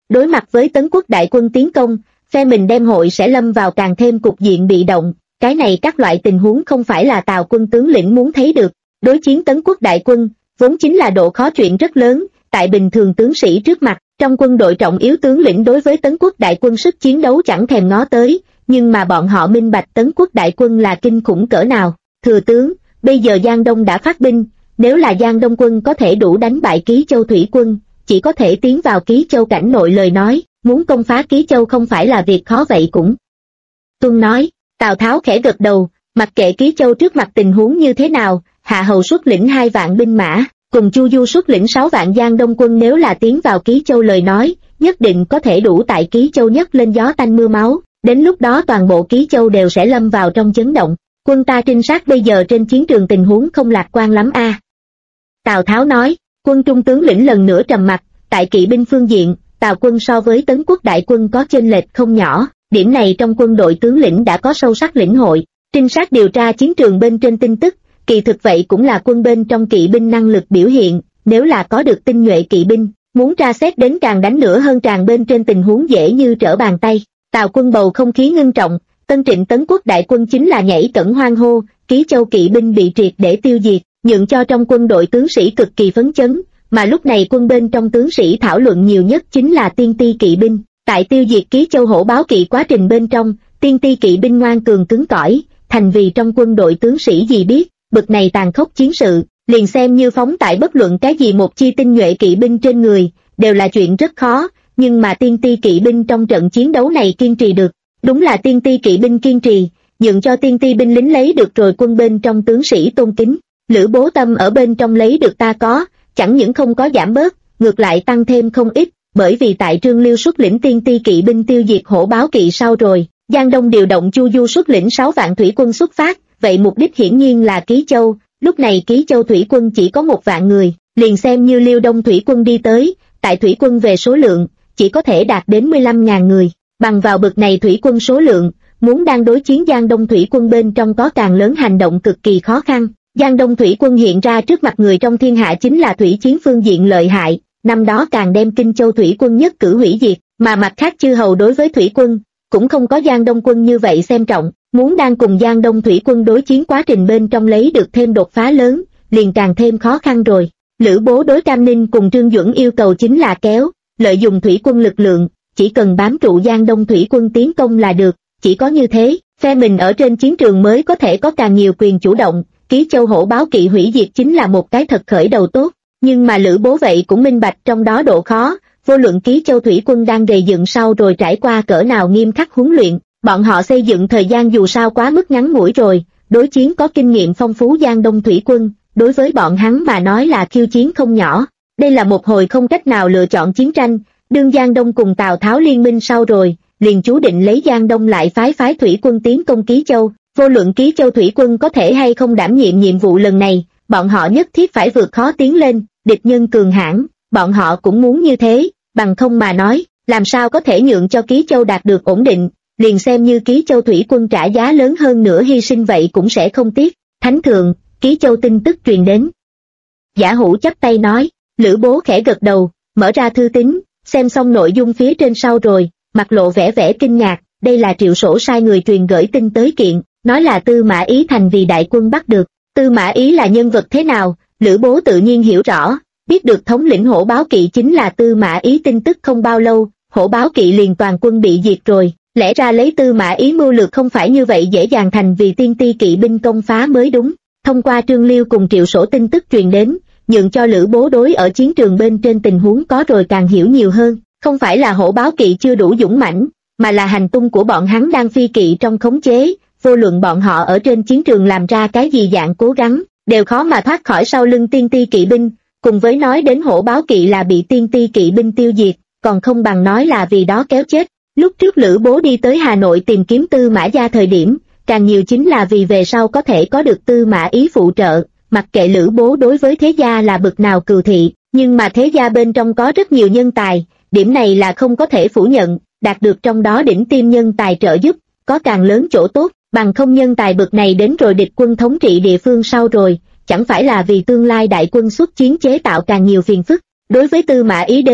Đối mặt với Tấn quốc đại quân tiến công, phe mình đem hội sẽ lâm vào càng thêm cục diện bị động, cái này các loại tình huống không phải là Tào quân tướng lĩnh muốn thấy được. Đối chiến Tấn quốc đại quân, vốn chính là độ khó chuyện rất lớn, tại bình thường tướng sĩ trước mặt, trong quân đội trọng yếu tướng lĩnh đối với Tấn quốc đại quân sức chiến đấu chẳng thèm ngó tới, nhưng mà bọn họ minh bạch Tấn quốc đại quân là kinh khủng cỡ nào. Thừa tướng, bây giờ Giang Đông đã phát binh, nếu là Giang Đông quân có thể đủ đánh bại Ký Châu thủy quân, chỉ có thể tiến vào Ký Châu cảnh nội lời nói, muốn công phá Ký Châu không phải là việc khó vậy cũng. Tuân nói, Tào Tháo khẽ gật đầu, mặc kệ Ký Châu trước mặt tình huống như thế nào, Hạ Hầu xuất lĩnh 2 vạn binh mã, cùng Chu Du xuất lĩnh 6 vạn Giang Đông quân nếu là tiến vào Ký Châu lời nói, nhất định có thể đủ tại Ký Châu nhấc lên gió tanh mưa máu, đến lúc đó toàn bộ Ký Châu đều sẽ lâm vào trong chấn động. Quân ta trinh sát bây giờ trên chiến trường tình huống không lạc quan lắm a. Tào Tháo nói, quân trung tướng lĩnh lần nữa trầm mặt, tại kỵ binh phương diện, Tào quân so với Tấn quốc đại quân có chênh lệch không nhỏ, điểm này trong quân đội tướng lĩnh đã có sâu sắc lĩnh hội, trinh sát điều tra chiến trường bên trên tin tức, kỳ thực vậy cũng là quân bên trong kỵ binh năng lực biểu hiện, nếu là có được tinh nhuệ kỵ binh, muốn tra xét đến càng đánh nữa hơn tràn bên trên tình huống dễ như trở bàn tay. Tào quân bầu không khí ngưng trọng, Tân Trịnh Tấn quốc đại quân chính là nhảy cẫng hoan hô, Ký Châu kỵ binh bị triệt để tiêu diệt, nhượng cho trong quân đội tướng sĩ cực kỳ phấn chấn, mà lúc này quân bên trong tướng sĩ thảo luận nhiều nhất chính là tiên ti kỵ binh. Tại tiêu diệt Ký Châu hổ báo kỵ quá trình bên trong, tiên ti kỵ binh ngoan cường cứng cỏi, thành vì trong quân đội tướng sĩ gì biết, bực này tàn khốc chiến sự, liền xem như phóng tại bất luận cái gì một chi tinh nhuệ kỵ binh trên người, đều là chuyện rất khó, nhưng mà tiên ti kỵ binh trong trận chiến đấu này kiên trì được, đúng là tiên ti kỵ binh kiên trì, nhượng cho tiên ti binh lính lấy được rồi quân bên trong tướng sĩ tôn kính. Lữ Bố Tâm ở bên trong lấy được ta có, chẳng những không có giảm bớt, ngược lại tăng thêm không ít, bởi vì tại Trương Liêu xuất lĩnh tiên ti kỵ binh tiêu diệt hổ báo kỵ sau rồi, Giang Đông điều động Chu Du xuất lĩnh 6 vạn thủy quân xuất phát, vậy mục đích hiển nhiên là Ký Châu, lúc này Ký Châu thủy quân chỉ có 1 vạn người, liền xem như Liêu Đông thủy quân đi tới, tại thủy quân về số lượng, chỉ có thể đạt đến 15.000 người, bằng vào bực này thủy quân số lượng, muốn đang đối chiến Giang Đông thủy quân bên trong có càng lớn hành động cực kỳ khó khăn. Giang Đông thủy quân hiện ra trước mặt người trong thiên hạ chính là thủy chiến phương diện lợi hại, năm đó càng đem Kinh Châu thủy quân nhất cử hủy diệt, mà mặt khác chư hầu đối với thủy quân, cũng không có Giang Đông quân như vậy xem trọng, muốn đang cùng Giang Đông thủy quân đối chiến quá trình bên trong lấy được thêm đột phá lớn, liền càng thêm khó khăn rồi. Lữ Bố đối Cam Ninh cùng Trương Duẩn yêu cầu chính là kéo, lợi dụng thủy quân lực lượng, chỉ cần bám trụ Giang Đông thủy quân tiến công là được, chỉ có như thế, phe mình ở trên chiến trường mới có thể có càng nhiều quyền chủ động. Ký Châu hổ báo kỵ hủy diệt chính là một cái thật khởi đầu tốt, nhưng mà Lữ Bố vậy cũng minh bạch trong đó độ khó, vô luận Ký Châu thủy quân đang gây dựng sau rồi trải qua cỡ nào nghiêm khắc huấn luyện, bọn họ xây dựng thời gian dù sao quá mức ngắn ngủi rồi, đối chiến có kinh nghiệm phong phú Giang Đông thủy quân, đối với bọn hắn mà nói là khiêu chiến không nhỏ. Đây là một hồi không cách nào lựa chọn chiến tranh, đương Giang Đông cùng Tào Tháo liên minh sau rồi, liền chú định lấy Giang Đông lại phái thủy quân tiến công Ký Châu. Vô luận Ký Châu thủy quân có thể hay không đảm nhiệm nhiệm vụ lần này, bọn họ nhất thiết phải vượt khó tiến lên, địch nhân cường hãn, bọn họ cũng muốn như thế, bằng không mà nói, làm sao có thể nhượng cho Ký Châu đạt được ổn định, liền xem như Ký Châu thủy quân trả giá lớn hơn nữa hy sinh vậy cũng sẽ không tiếc. Thánh thượng, Ký Châu tin tức truyền đến. Giả Hủ chắp tay nói, Lữ Bố khẽ gật đầu, mở ra thư tín, xem xong nội dung phía trên sau rồi, mặt lộ vẻ kinh ngạc, đây là Triệu Sổ sai người truyền gửi tin tới kiện. Nói là Tư Mã Ý thành vì đại quân bắt được. Tư Mã Ý là nhân vật thế nào, Lữ Bố tự nhiên hiểu rõ, biết được thống lĩnh hổ báo kỵ chính là Tư Mã Ý tin tức không bao lâu, hổ báo kỵ liền toàn quân bị diệt rồi, lẽ ra lấy Tư Mã Ý mưu lược không phải như vậy dễ dàng thành vì tiên ti kỵ binh công phá mới đúng. Thông qua Trương Liêu cùng Triệu Sổ tin tức truyền đến, nhượng cho Lữ Bố đối ở chiến trường bên trên tình huống có rồi càng hiểu nhiều hơn, không phải là hổ báo kỵ chưa đủ dũng mãnh, mà là hành tung của bọn hắn đang phi kỵ trong khống chế. Vô luận bọn họ ở trên chiến trường làm ra cái gì dạng cố gắng, đều khó mà thoát khỏi sau lưng tiên ti kỵ binh, cùng với nói đến hổ báo kỵ là bị tiên ti kỵ binh tiêu diệt, còn không bằng nói là vì đó kéo chết. Lúc trước Lữ Bố đi tới Hà Nội tìm kiếm Tư Mã Gia thời điểm, càng nhiều chính là vì về sau có thể có được Tư Mã Ý phụ trợ, mặc kệ Lữ Bố đối với thế gia là bực nào cừu thị, nhưng mà thế gia bên trong có rất nhiều nhân tài, điểm này là không có thể phủ nhận, đạt được trong đó đỉnh tiêm nhân tài trợ giúp, có càng lớn chỗ tốt. Bằng không nhân tài bực này đến rồi địch quân thống trị địa phương sau rồi, chẳng phải là vì tương lai đại quân xuất chiến chế tạo càng nhiều phiền phức. Đối với Tư Mã Ý đến,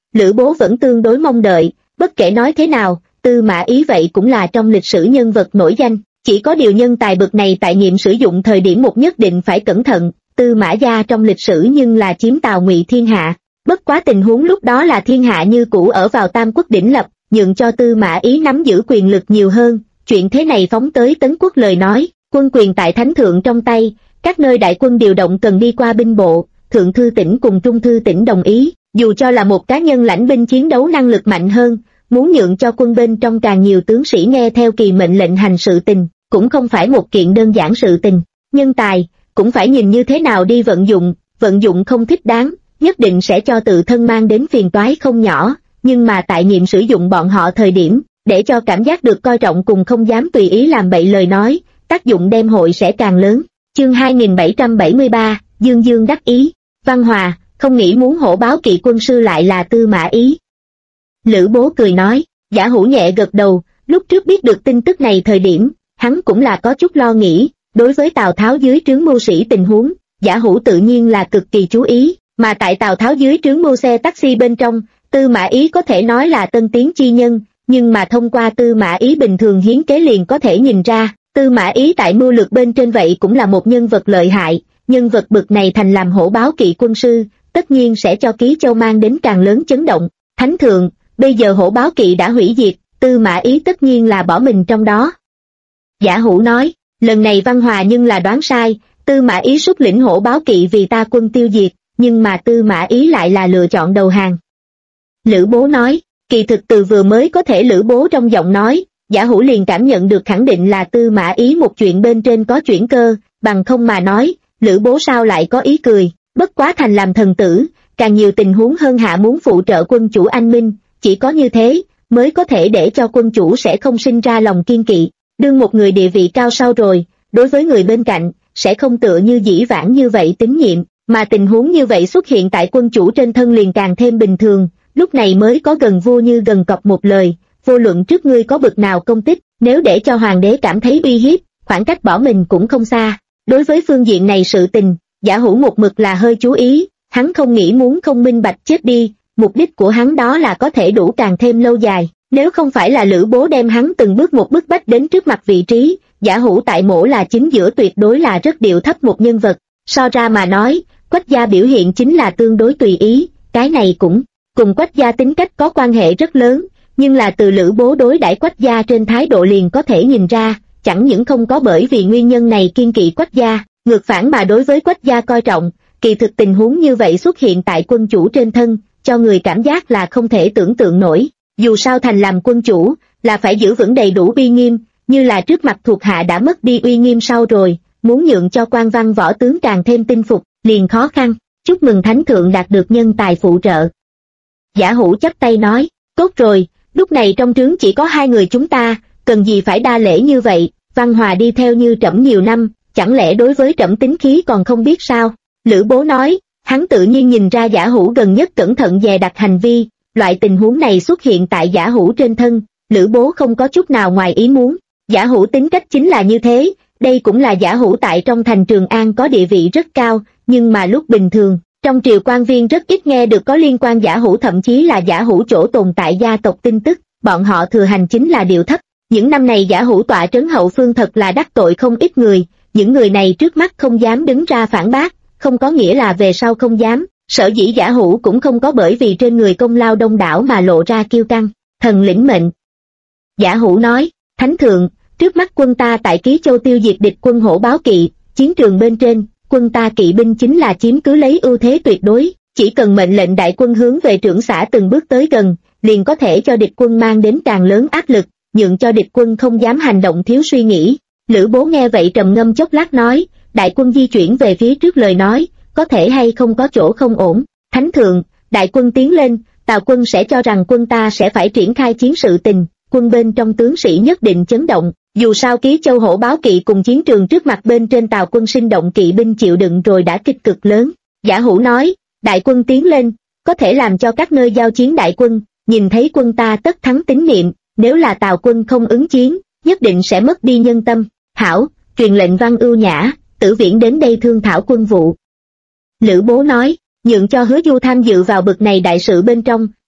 Lữ Bố vẫn tương đối mong đợi, bất kể nói thế nào, Tư Mã Ý vậy cũng là trong lịch sử nhân vật nổi danh, chỉ có điều nhân tài bậc này tại nhiệm sử dụng thời điểm một nhất định phải cẩn thận, Tư Mã gia trong lịch sử nhưng là chiếm Tào Ngụy thiên hạ, bất quá tình huống lúc đó là thiên hạ như cũ ở vào Tam Quốc đỉnh lập, nhượng cho Tư Mã Ý nắm giữ quyền lực nhiều hơn, chuyện thế này phóng tới Tấn Quốc lời nói, quân quyền tại Thánh Thượng trong tay, các nơi đại quân điều động cần đi qua binh bộ, Thượng Thư tỉnh cùng Trung Thư tỉnh đồng ý, dù cho là một cá nhân lãnh binh chiến đấu năng lực mạnh hơn, muốn nhượng cho quân bên trong càng nhiều tướng sĩ nghe theo kỳ mệnh lệnh hành sự tình, cũng không phải một kiện đơn giản sự tình, nhân tài, cũng phải nhìn như thế nào đi vận dụng không thích đáng, nhất định sẽ cho tự thân mang đến phiền toái không nhỏ, nhưng mà tại nhiệm sử dụng bọn họ thời điểm, để cho cảm giác được coi trọng cùng không dám tùy ý làm bậy lời nói, tác dụng đem hội sẽ càng lớn. Chương 2773, Dương Dương đắc ý, Văn Hòa, không nghĩ muốn hổ báo kỵ quân sư lại là Tư Mã Ý. Lữ Bố cười nói, Giả Hữu nhẹ gật đầu, lúc trước biết được tin tức này thời điểm, hắn cũng là có chút lo nghĩ, đối với Tào Tháo dưới trướng mưu sĩ tình huống, Giả Hữu tự nhiên là cực kỳ chú ý, mà tại Tào Tháo dưới trướng mưu xe taxi bên trong, Tư Mã Ý có thể nói là tân tiến chi nhân, nhưng mà thông qua Tư Mã Ý bình thường hiến kế liền có thể nhìn ra, Tư Mã Ý tại mưu lược bên trên vậy cũng là một nhân vật lợi hại, nhân vật bậc này thành làm hổ báo kỵ quân sư, tất nhiên sẽ cho Ký Châu mang đến càng lớn chấn động. Thánh thượng, bây giờ hổ báo kỵ đã hủy diệt, Tư Mã Ý tất nhiên là bỏ mình trong đó. Giả Hữu nói, lần này Văn Hòa nhưng là đoán sai, Tư Mã Ý xuất lĩnh hổ báo kỵ vì ta quân tiêu diệt, nhưng mà Tư Mã Ý lại là lựa chọn đầu hàng. Lữ Bố nói, kỳ thực từ vừa mới có thể Lữ Bố trong giọng nói, Giả Hữu liền cảm nhận được khẳng định là Tư Mã Ý một chuyện bên trên có chuyển cơ, bằng không mà nói, Lữ Bố sao lại có ý cười, bất quá thành làm thần tử, càng nhiều tình huống hơn hạ muốn phụ trợ quân chủ anh minh, chỉ có như thế, mới có thể để cho quân chủ sẽ không sinh ra lòng kiên kỵ, đương một người địa vị cao sau rồi, đối với người bên cạnh, sẽ không tựa như dĩ vãng như vậy tín nhiệm, mà tình huống như vậy xuất hiện tại quân chủ trên thân liền càng thêm bình thường, lúc này mới có gần vua như gần cọp một lời, vô luận trước ngươi có bực nào công tích, nếu để cho hoàng đế cảm thấy uy hiếp, khoảng cách bỏ mình cũng không xa. Đối với phương diện này sự tình, Giả Hữu một mực là hơi chú ý, hắn không nghĩ muốn không minh bạch chết đi, mục đích của hắn đó là có thể đủ càng thêm lâu dài, nếu không phải là Lữ Bố đem hắn từng bước một bức bách đến trước mặt vị trí, Giả Hữu tại mổ là chính giữa tuyệt đối là rất điệu thấp một nhân vật, so ra mà nói, Quách gia biểu hiện chính là tương đối tùy ý, cái này cũng cùng Quách gia tính cách có quan hệ rất lớn, nhưng là từ Lữ Bố đối đãi Quách gia trên thái độ liền có thể nhìn ra, chẳng những không có bởi vì nguyên nhân này kiên kỵ Quách gia, ngược phản mà đối với Quách gia coi trọng, kỳ thực tình huống như vậy xuất hiện tại quân chủ trên thân, cho người cảm giác là không thể tưởng tượng nổi, dù sao thành làm quân chủ, là phải giữ vững đầy đủ uy nghiêm, như là trước mặt thuộc hạ đã mất đi uy nghiêm sau rồi, muốn nhượng cho quan văn võ tướng càng thêm tin phục, liền khó khăn, chúc mừng Thánh Thượng đạt được nhân tài phụ trợ. Giả Hữu chắp tay nói, tốt rồi, lúc này trong trướng chỉ có hai người chúng ta, cần gì phải đa lễ như vậy, Văn Hòa đi theo như trẫm nhiều năm, chẳng lẽ đối với trẫm tính khí còn không biết sao? Lữ Bố nói, hắn tự nhiên nhìn ra Giả Hữu gần nhất cẩn thận dè đặt hành vi, loại tình huống này xuất hiện tại Giả Hữu trên thân, Lữ Bố không có chút nào ngoài ý muốn, Giả Hữu tính cách chính là như thế, đây cũng là Giả Hữu tại trong thành Trường An có địa vị rất cao, nhưng mà lúc bình thường, trong triều quan viên rất ít nghe được có liên quan Giả Hữu thậm chí là Giả Hữu chỗ tồn tại gia tộc tin tức, bọn họ thừa hành chính là điệu thấp. Những năm này Giả Hữu tọa trấn hậu phương thật là đắc tội không ít người, những người này trước mắt không dám đứng ra phản bác, không có nghĩa là về sau không dám, sở dĩ Giả Hữu cũng không có bởi vì trên người công lao đông đảo mà lộ ra kiêu căng, thần lĩnh mệnh. Giả Hữu nói, Thánh Thượng, trước mắt quân ta tại Ký Châu tiêu diệt địch quân hổ báo kỵ, chiến trường bên trên, quân ta kỵ binh chính là chiếm cứ lấy ưu thế tuyệt đối, chỉ cần mệnh lệnh đại quân hướng về trưởng xã từng bước tới gần, liền có thể cho địch quân mang đến càng lớn áp lực, nhượng cho địch quân không dám hành động thiếu suy nghĩ. Lữ Bố nghe vậy trầm ngâm chốc lát nói, đại quân di chuyển về phía trước lời nói, có thể hay không có chỗ không ổn. Thánh Thượng, đại quân tiến lên, Tào quân sẽ cho rằng quân ta sẽ phải triển khai chiến sự tình, quân bên trong tướng sĩ nhất định chấn động, dù sao Ký Châu hổ báo kỵ cùng chiến trường trước mặt bên trên Tào quân sinh động kỵ binh chịu đựng rồi đã kích cực lớn. Giả Hữu nói, đại quân tiến lên, có thể làm cho các nơi giao chiến đại quân, nhìn thấy quân ta tất thắng tín niệm, nếu là Tào quân không ứng chiến, nhất định sẽ mất đi nhân tâm. Hảo, truyền lệnh Văn Ưu Nhã, Tử Viễn đến đây thương thảo quân vụ. Lữ Bố nói, nhượng cho Hứa Du tham dự vào bực này đại sự bên trong,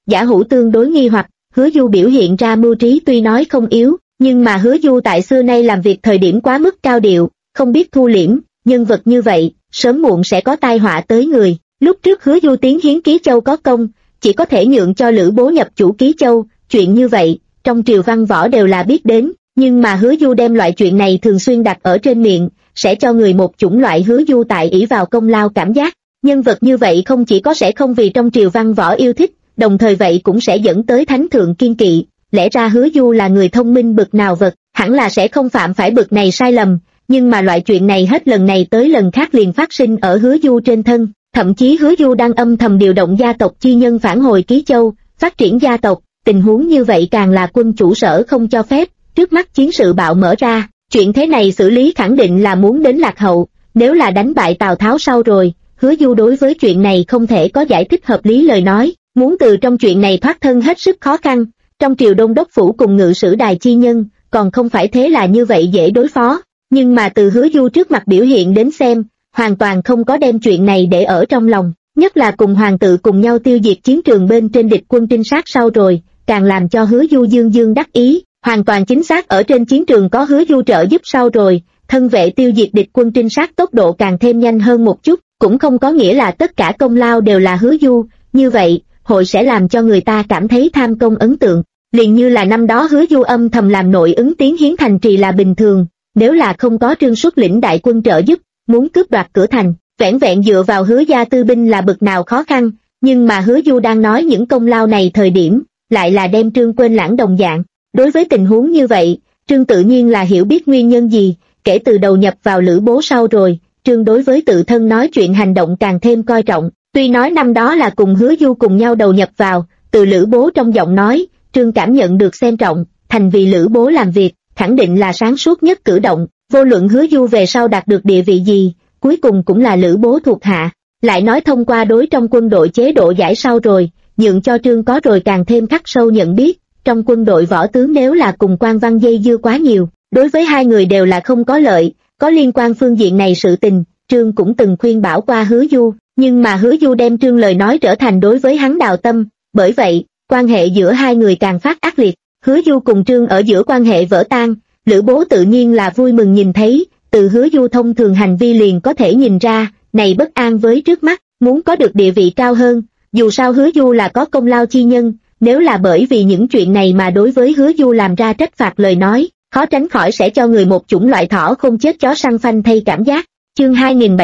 Giả Hữu tương đối nghi hoặc, Hứa Du biểu hiện ra mưu trí tuy nói không yếu, nhưng mà Hứa Du tại xưa nay làm việc thời điểm quá mức cao điệu, không biết thu liễm, nhân vật như vậy, sớm muộn sẽ có tai họa tới người. Lúc trước Hứa Du tiến hiến Ký Châu có công, chỉ có thể nhượng cho Lữ Bố nhập chủ Ký Châu, chuyện như vậy, trong triều văn võ đều là biết đến, nhưng mà Hứa Du đem loại chuyện này thường xuyên đặt ở trên miệng, sẽ cho người một chủng loại Hứa Du tại ỷ vào công lao cảm giác. Nhân vật như vậy không chỉ có sẽ không vì trong triều văn võ yêu thích, đồng thời vậy cũng sẽ dẫn tới thánh thượng kiên kỵ. Lẽ ra Hứa Du là người thông minh bực nào vật, hẳn là sẽ không phạm phải bực này sai lầm, nhưng mà loại chuyện này hết lần này tới lần khác liền phát sinh ở Hứa Du trên thân. Thậm chí Hứa Du đang âm thầm điều động gia tộc chi nhân phản hồi Ký Châu, phát triển gia tộc, tình huống như vậy càng là quân chủ sở không cho phép. Trước mắt chiến sự bạo mở ra, chuyện thế này xử lý khẳng định là muốn đến lạc hậu, nếu là đánh bại Tào Tháo sau rồi, Hứa Du đối với chuyện này không thể có giải thích hợp lý lời nói, muốn từ trong chuyện này thoát thân hết sức khó khăn. Trong triều Đôn Đốc Phủ cùng ngự sử đài chi nhân, còn không phải thế là như vậy dễ đối phó, nhưng mà từ Hứa Du trước mặt biểu hiện đến xem, hoàn toàn không có đem chuyện này để ở trong lòng, nhất là cùng hoàng tự cùng nhau tiêu diệt chiến trường bên trên địch quân trinh sát sau rồi, càng làm cho Hứa Du dương dương đắc ý, hoàn toàn chính xác ở trên chiến trường có Hứa Du trợ giúp sau rồi, thân vệ tiêu diệt địch quân trinh sát tốc độ càng thêm nhanh hơn một chút, cũng không có nghĩa là tất cả công lao đều là Hứa Du, như vậy, hội sẽ làm cho người ta cảm thấy tham công ấn tượng, liền như là năm đó Hứa Du âm thầm làm nội ứng tiến hiến thành trì là bình thường, nếu là không có Trương xuất lĩnh đại quân trợ giúp, muốn cướp đoạt cửa thành, vẻn vẹn dựa vào Hứa gia tư binh là bực nào khó khăn, nhưng mà Hứa Du đang nói những công lao này thời điểm, lại là đem Trương quên lãng đồng dạng. Đối với tình huống như vậy, Trương tự nhiên là hiểu biết nguyên nhân gì, kể từ đầu nhập vào Lữ Bố sau rồi, Trương đối với tự thân nói chuyện hành động càng thêm coi trọng, tuy nói năm đó là cùng Hứa Du cùng nhau đầu nhập vào, từ Lữ Bố trong giọng nói, Trương cảm nhận được xem trọng, thành vì Lữ Bố làm việc, khẳng định là sáng suốt nhất cử động, vô luận Hứa Du về sau đạt được địa vị gì, cuối cùng cũng là Lữ Bố thuộc hạ, lại nói thông qua đối trong quân đội chế độ giải sau rồi, nhượng cho Trương có rồi càng thêm khắc sâu nhận biết, trong quân đội võ tướng nếu là cùng quan văn dây dưa quá nhiều, đối với hai người đều là không có lợi, có liên quan phương diện này sự tình, Trương cũng từng khuyên bảo qua Hứa Du, nhưng mà Hứa Du đem Trương lời nói trở thành đối với hắn đào tâm, bởi vậy, quan hệ giữa hai người càng phát ác liệt, Hứa Du cùng Trương ở giữa quan hệ vỡ tan, Lữ Bố tự nhiên là vui mừng nhìn thấy, từ Hứa Du thông thường hành vi liền có thể nhìn ra, này bất an với trước mắt, muốn có được địa vị cao hơn, dù sao Hứa Du là có công lao chi nhân, nếu là bởi vì những chuyện này mà đối với Hứa Du làm ra trách phạt lời nói, khó tránh khỏi sẽ cho người một chủng loại thỏ không chết chó săn phanh thay cảm giác. Chương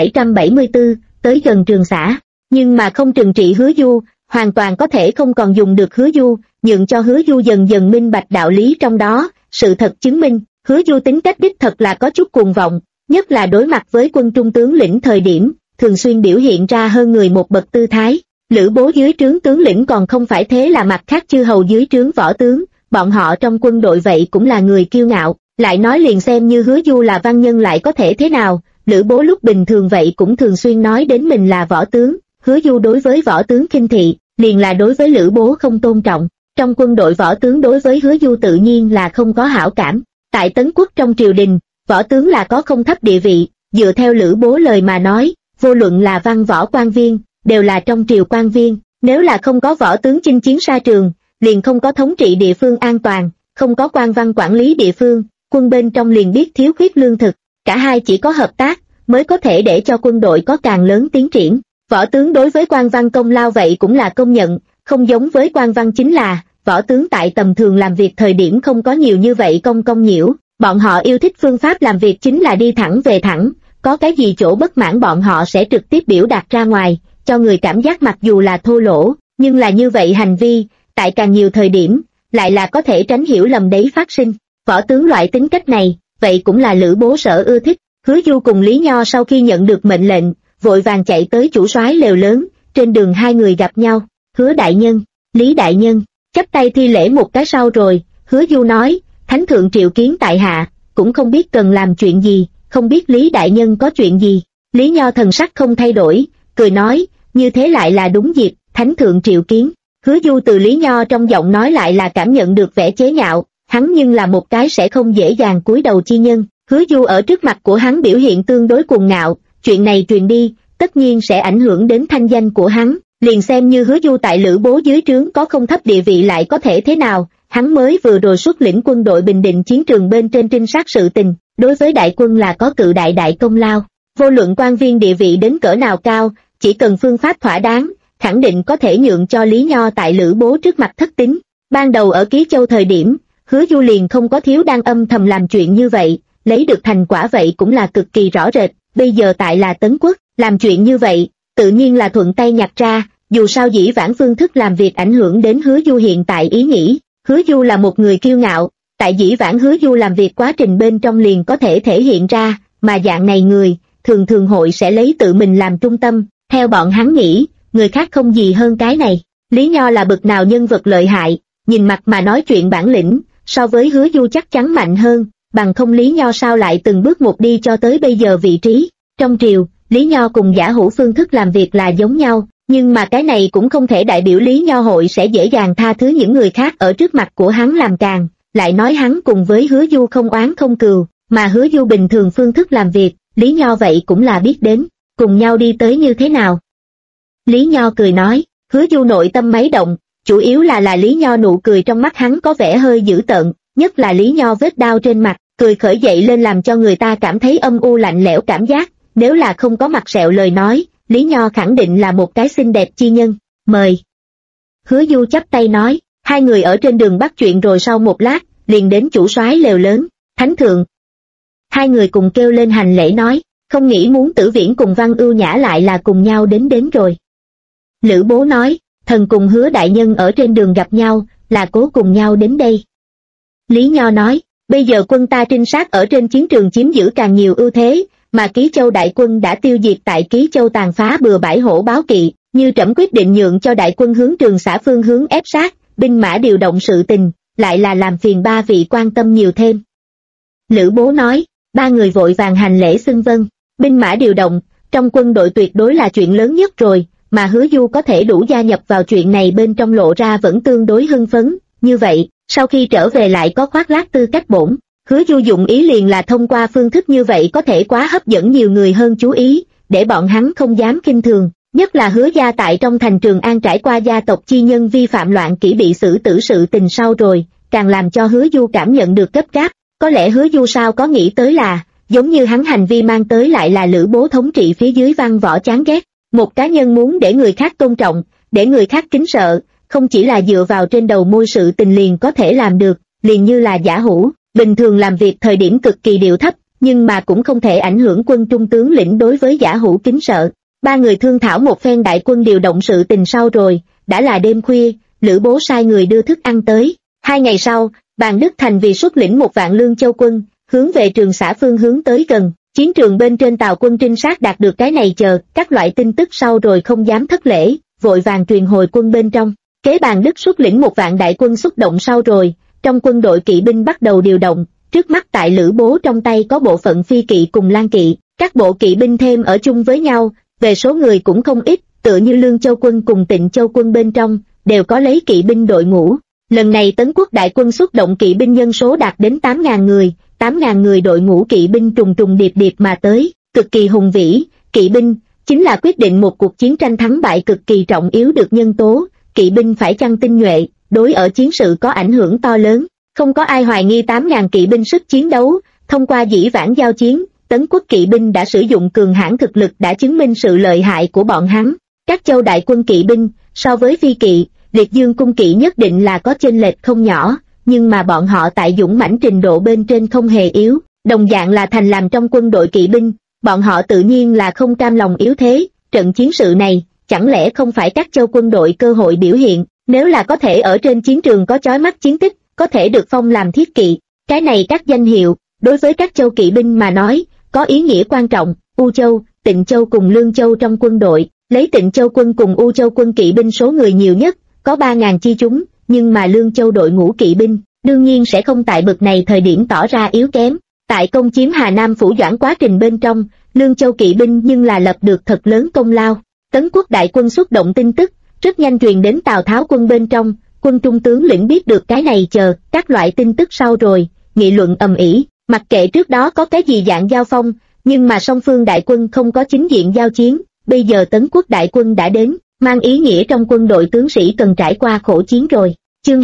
2774, tới gần Trường Xã, nhưng mà không trừng trị Hứa Du, hoàn toàn có thể không còn dùng được Hứa Du, nhượng cho Hứa Du dần dần minh bạch đạo lý trong đó, sự thật chứng minh, Hứa Du tính cách đích thật là có chút cuồng vọng, nhất là đối mặt với quân trung tướng lĩnh thời điểm, thường xuyên biểu hiện ra hơn người một bậc tư thái. Lữ Bố dưới trướng tướng lĩnh còn không phải thế là mặt khác chư hầu dưới trướng võ tướng, bọn họ trong quân đội vậy cũng là người kiêu ngạo, lại nói liền xem như Hứa Du là văn nhân lại có thể thế nào, Lữ Bố lúc bình thường vậy cũng thường xuyên nói đến mình là võ tướng, Hứa Du đối với võ tướng khinh thị, liền là đối với Lữ Bố không tôn trọng, trong quân đội võ tướng đối với Hứa Du tự nhiên là không có hảo cảm, tại Tấn Quốc trong triều đình, võ tướng là có không thấp địa vị, dựa theo Lữ Bố lời mà nói, vô luận là văn võ quan viên, đều là trong triều quan viên, nếu là không có võ tướng chinh chiến xa trường, liền không có thống trị địa phương an toàn, không có quan văn quản lý địa phương, quân bên trong liền biết thiếu khuyết lương thực, cả hai chỉ có hợp tác, mới có thể để cho quân đội có càng lớn tiến triển. Võ tướng đối với quan văn công lao vậy cũng là công nhận, không giống với quan văn chính là, võ tướng tại tầm thường làm việc thời điểm không có nhiều như vậy công nhiễu, bọn họ yêu thích phương pháp làm việc chính là đi thẳng về thẳng, có cái gì chỗ bất mãn bọn họ sẽ trực tiếp biểu đạt ra ngoài, cho người cảm giác mặc dù là thô lỗ, nhưng là như vậy hành vi, tại càng nhiều thời điểm, lại là có thể tránh hiểu lầm đấy phát sinh. Võ tướng loại tính cách này, vậy cũng là Lữ Bố sở ưa thích. Hứa Du cùng Lý Nho sau khi nhận được mệnh lệnh, vội vàng chạy tới chủ soái lều lớn, trên đường hai người gặp nhau, Hứa đại nhân, Lý đại nhân, chắp tay thi lễ một cái sau rồi, Hứa Du nói, Thánh thượng triệu kiến tại hạ, cũng không biết cần làm chuyện gì, không biết Lý đại nhân có chuyện gì. Lý Nho thần sắc không thay đổi, cười nói, như thế lại là đúng dịp, Thánh thượng triệu kiến. Hứa Du từ Lý Nho trong giọng nói lại là cảm nhận được vẻ chế nhạo, hắn nhưng là một cái sẽ không dễ dàng cúi đầu chi nhân. Hứa Du ở trước mặt của hắn biểu hiện tương đối cuồng ngạo, chuyện này truyền đi, tất nhiên sẽ ảnh hưởng đến thanh danh của hắn, Liền xem như Hứa Du tại Lữ Bố dưới trướng có không thấp địa vị lại có thể thế nào, hắn mới vừa rồi xuất lĩnh quân đội bình định chiến trường bên trên trinh sát sự tình, đối với đại quân là có cự đại đại công lao. Vô luận quan viên địa vị đến cỡ nào cao, chỉ cần phương pháp thỏa đáng, khẳng định có thể nhượng cho Lý Nho tại Lữ Bố trước mặt thất tín. Ban đầu ở Ký Châu thời điểm, Hứa Du liền không có thiếu đang âm thầm làm chuyện như vậy, lấy được thành quả vậy cũng là cực kỳ rõ rệt. Bây giờ tại là Tấn Quốc, làm chuyện như vậy, tự nhiên là thuận tay nhặt ra, dù sao dĩ vãng phương thức làm việc ảnh hưởng đến Hứa Du hiện tại ý nghĩ. Hứa Du là một người kiêu ngạo, tại dĩ vãng Hứa Du làm việc quá trình bên trong liền có thể thể hiện ra, mà dạng này người, thường hội sẽ lấy tự mình làm trung tâm, theo bọn hắn nghĩ, người khác không gì hơn cái này. Lý Nho là bực nào nhân vật lợi hại, nhìn mặt mà nói chuyện bản lĩnh, so với Hứa Du chắc chắn mạnh hơn, bằng không Lý Nho sao lại từng bước một đi cho tới bây giờ vị trí. Trong triều, Lý Nho cùng Giả Hủ phương thức làm việc là giống nhau, nhưng mà cái này cũng không thể đại biểu Lý Nho hội sẽ dễ dàng tha thứ những người khác ở trước mặt của hắn làm càng, lại nói hắn cùng với Hứa Du không oán không cừu, mà Hứa Du bình thường phương thức làm việc, Lý Nho vậy cũng là biết đến, cùng nhau đi tới như thế nào. Lý Nho cười nói, Hứa Du nội tâm máy động, chủ yếu là Lý Nho nụ cười trong mắt hắn có vẻ hơi dữ tợn, nhất là Lý Nho vết đau trên mặt, cười khởi dậy lên làm cho người ta cảm thấy âm u lạnh lẽo cảm giác, nếu là không có mặt sẹo lời nói, Lý Nho khẳng định là một cái xinh đẹp chi nhân, mời. Hứa Du chắp tay nói, hai người ở trên đường bắt chuyện rồi sau một lát, liền đến chủ soái lều lớn, thánh thượng. Hai người cùng kêu lên hành lễ nói, không nghĩ muốn Tử Viễn cùng Văn Ưu Nhã lại là cùng nhau đến rồi. Lữ Bố nói, thần cùng Hứa đại nhân ở trên đường gặp nhau, là cố cùng nhau đến đây. Lý Nho nói, bây giờ quân ta trinh sát ở trên chiến trường chiếm giữ càng nhiều ưu thế, mà Ký Châu đại quân đã tiêu diệt tại Ký Châu tàn phá bừa bãi hổ báo kỵ, như trẫm quyết định nhượng cho đại quân hướng Trường Xã phương hướng ép sát, binh mã điều động sự tình, lại là làm phiền ba vị quan tâm nhiều thêm. Lữ Bố nói, ba người vội vàng hành lễ xưng vâng, binh mã điều động, trong quân đội tuyệt đối là chuyện lớn nhất rồi, mà Hứa Du có thể đủ gia nhập vào chuyện này bên trong lộ ra vẫn tương đối hưng phấn, như vậy, sau khi trở về lại có khoác lác tư cách bổn. Hứa Du dụng ý liền là thông qua phương thức như vậy có thể quá hấp dẫn nhiều người hơn chú ý, để bọn hắn không dám khinh thường, nhất là Hứa gia tại trong thành Trường An trải qua gia tộc chi nhân vi phạm loạn kỷ bị xử tử sự tình sau rồi, càng làm cho Hứa Du cảm nhận được gấp gáp. Có lẽ Hứa Du sao có nghĩ tới là, giống như hắn hành vi mang tới lại là Lữ Bố thống trị phía dưới văn võ chán ghét. Một cá nhân muốn để người khác tôn trọng, để người khác kính sợ, không chỉ là dựa vào trên đầu môi sự tình liền có thể làm được, liền như là Giả Hủ, bình thường làm việc thời điểm cực kỳ điệu thấp, nhưng mà cũng không thể ảnh hưởng quân trung tướng lĩnh đối với Giả Hủ kính sợ. Ba người thương thảo một phen đại quân điều động sự tình sau rồi, đã là đêm khuya, Lữ Bố sai người đưa thức ăn tới. 2 ngày sau, Bàn Đức Thành vì xuất lĩnh 1 vạn Lương Châu quân, hướng về Trường Xã phương hướng tới gần. Chiến trường bên trên Tào quân trinh sát đạt được cái này chờ các loại tin tức sau rồi không dám thất lễ, vội vàng truyền hồi quân bên trong. Kế Bàn Đức xuất lĩnh 1 vạn đại quân xuất động sau rồi, trong quân đội kỵ binh bắt đầu điều động, trước mắt tại Lữ Bố trong tay có bộ phận phi kỵ cùng lang kỵ, các bộ kỵ binh thêm ở chung với nhau, về số người cũng không ít, tựa như Lương Châu quân cùng Tịnh Châu quân bên trong, đều có lấy kỵ binh đội ngũ. Lần này Tấn Quốc đại quân xuất động kỵ binh nhân số đạt đến 8.000 người, 8.000 người đội ngũ kỵ binh trùng trùng điệp điệp mà tới, cực kỳ hùng vĩ. Kỵ binh chính là quyết định một cuộc chiến tranh thắng bại cực kỳ trọng yếu được nhân tố, kỵ binh phải chăng tinh nhuệ, đối ở chiến sự có ảnh hưởng to lớn. Không có ai hoài nghi 8.000 kỵ binh sức chiến đấu, thông qua dĩ vãng giao chiến, Tấn Quốc kỵ binh đã sử dụng cường hãn thực lực đã chứng minh sự lợi hại của bọn hắn. Các châu đại quân kỵ binh, so với phi kỵ, Liệt Dương cung kỵ nhất định là có chênh lệch không nhỏ, nhưng mà bọn họ tại dũng mãnh trình độ bên trên không hề yếu, đồng dạng là thành làm trong quân đội kỵ binh, bọn họ tự nhiên là không cam lòng yếu thế. Trận chiến sự này, chẳng lẽ không phải các châu quân đội cơ hội biểu hiện, nếu là có thể ở trên chiến trường có chói mắt chiến tích, có thể được phong làm thiết kỵ, cái này các danh hiệu, đối với các châu kỵ binh mà nói, có ý nghĩa quan trọng. U Châu, Tịnh Châu cùng Lương Châu trong quân đội, lấy Tịnh Châu quân cùng U Châu quân kỵ binh số người nhiều nhất, có 3.000 chi chúng, nhưng mà Lương Châu đội ngũ kỵ binh, đương nhiên sẽ không tại bực này thời điểm tỏ ra yếu kém. Tại công chiếm Hà Nam phủ Doãn quá trình bên trong, Lương Châu kỵ binh nhưng là lập được thật lớn công lao. Tấn Quốc đại quân xuất động tin tức, rất nhanh truyền đến Tào Tháo quân bên trong, quân trung tướng lĩnh biết được cái này chờ các loại tin tức sau rồi, nghị luận ầm ĩ, mặc kệ trước đó có cái gì dạng giao phong, nhưng mà song phương đại quân không có chính diện giao chiến, bây giờ Tấn Quốc đại quân đã đến, mang ý nghĩa trong quân đội tướng sĩ cần trải qua khổ chiến rồi. Chương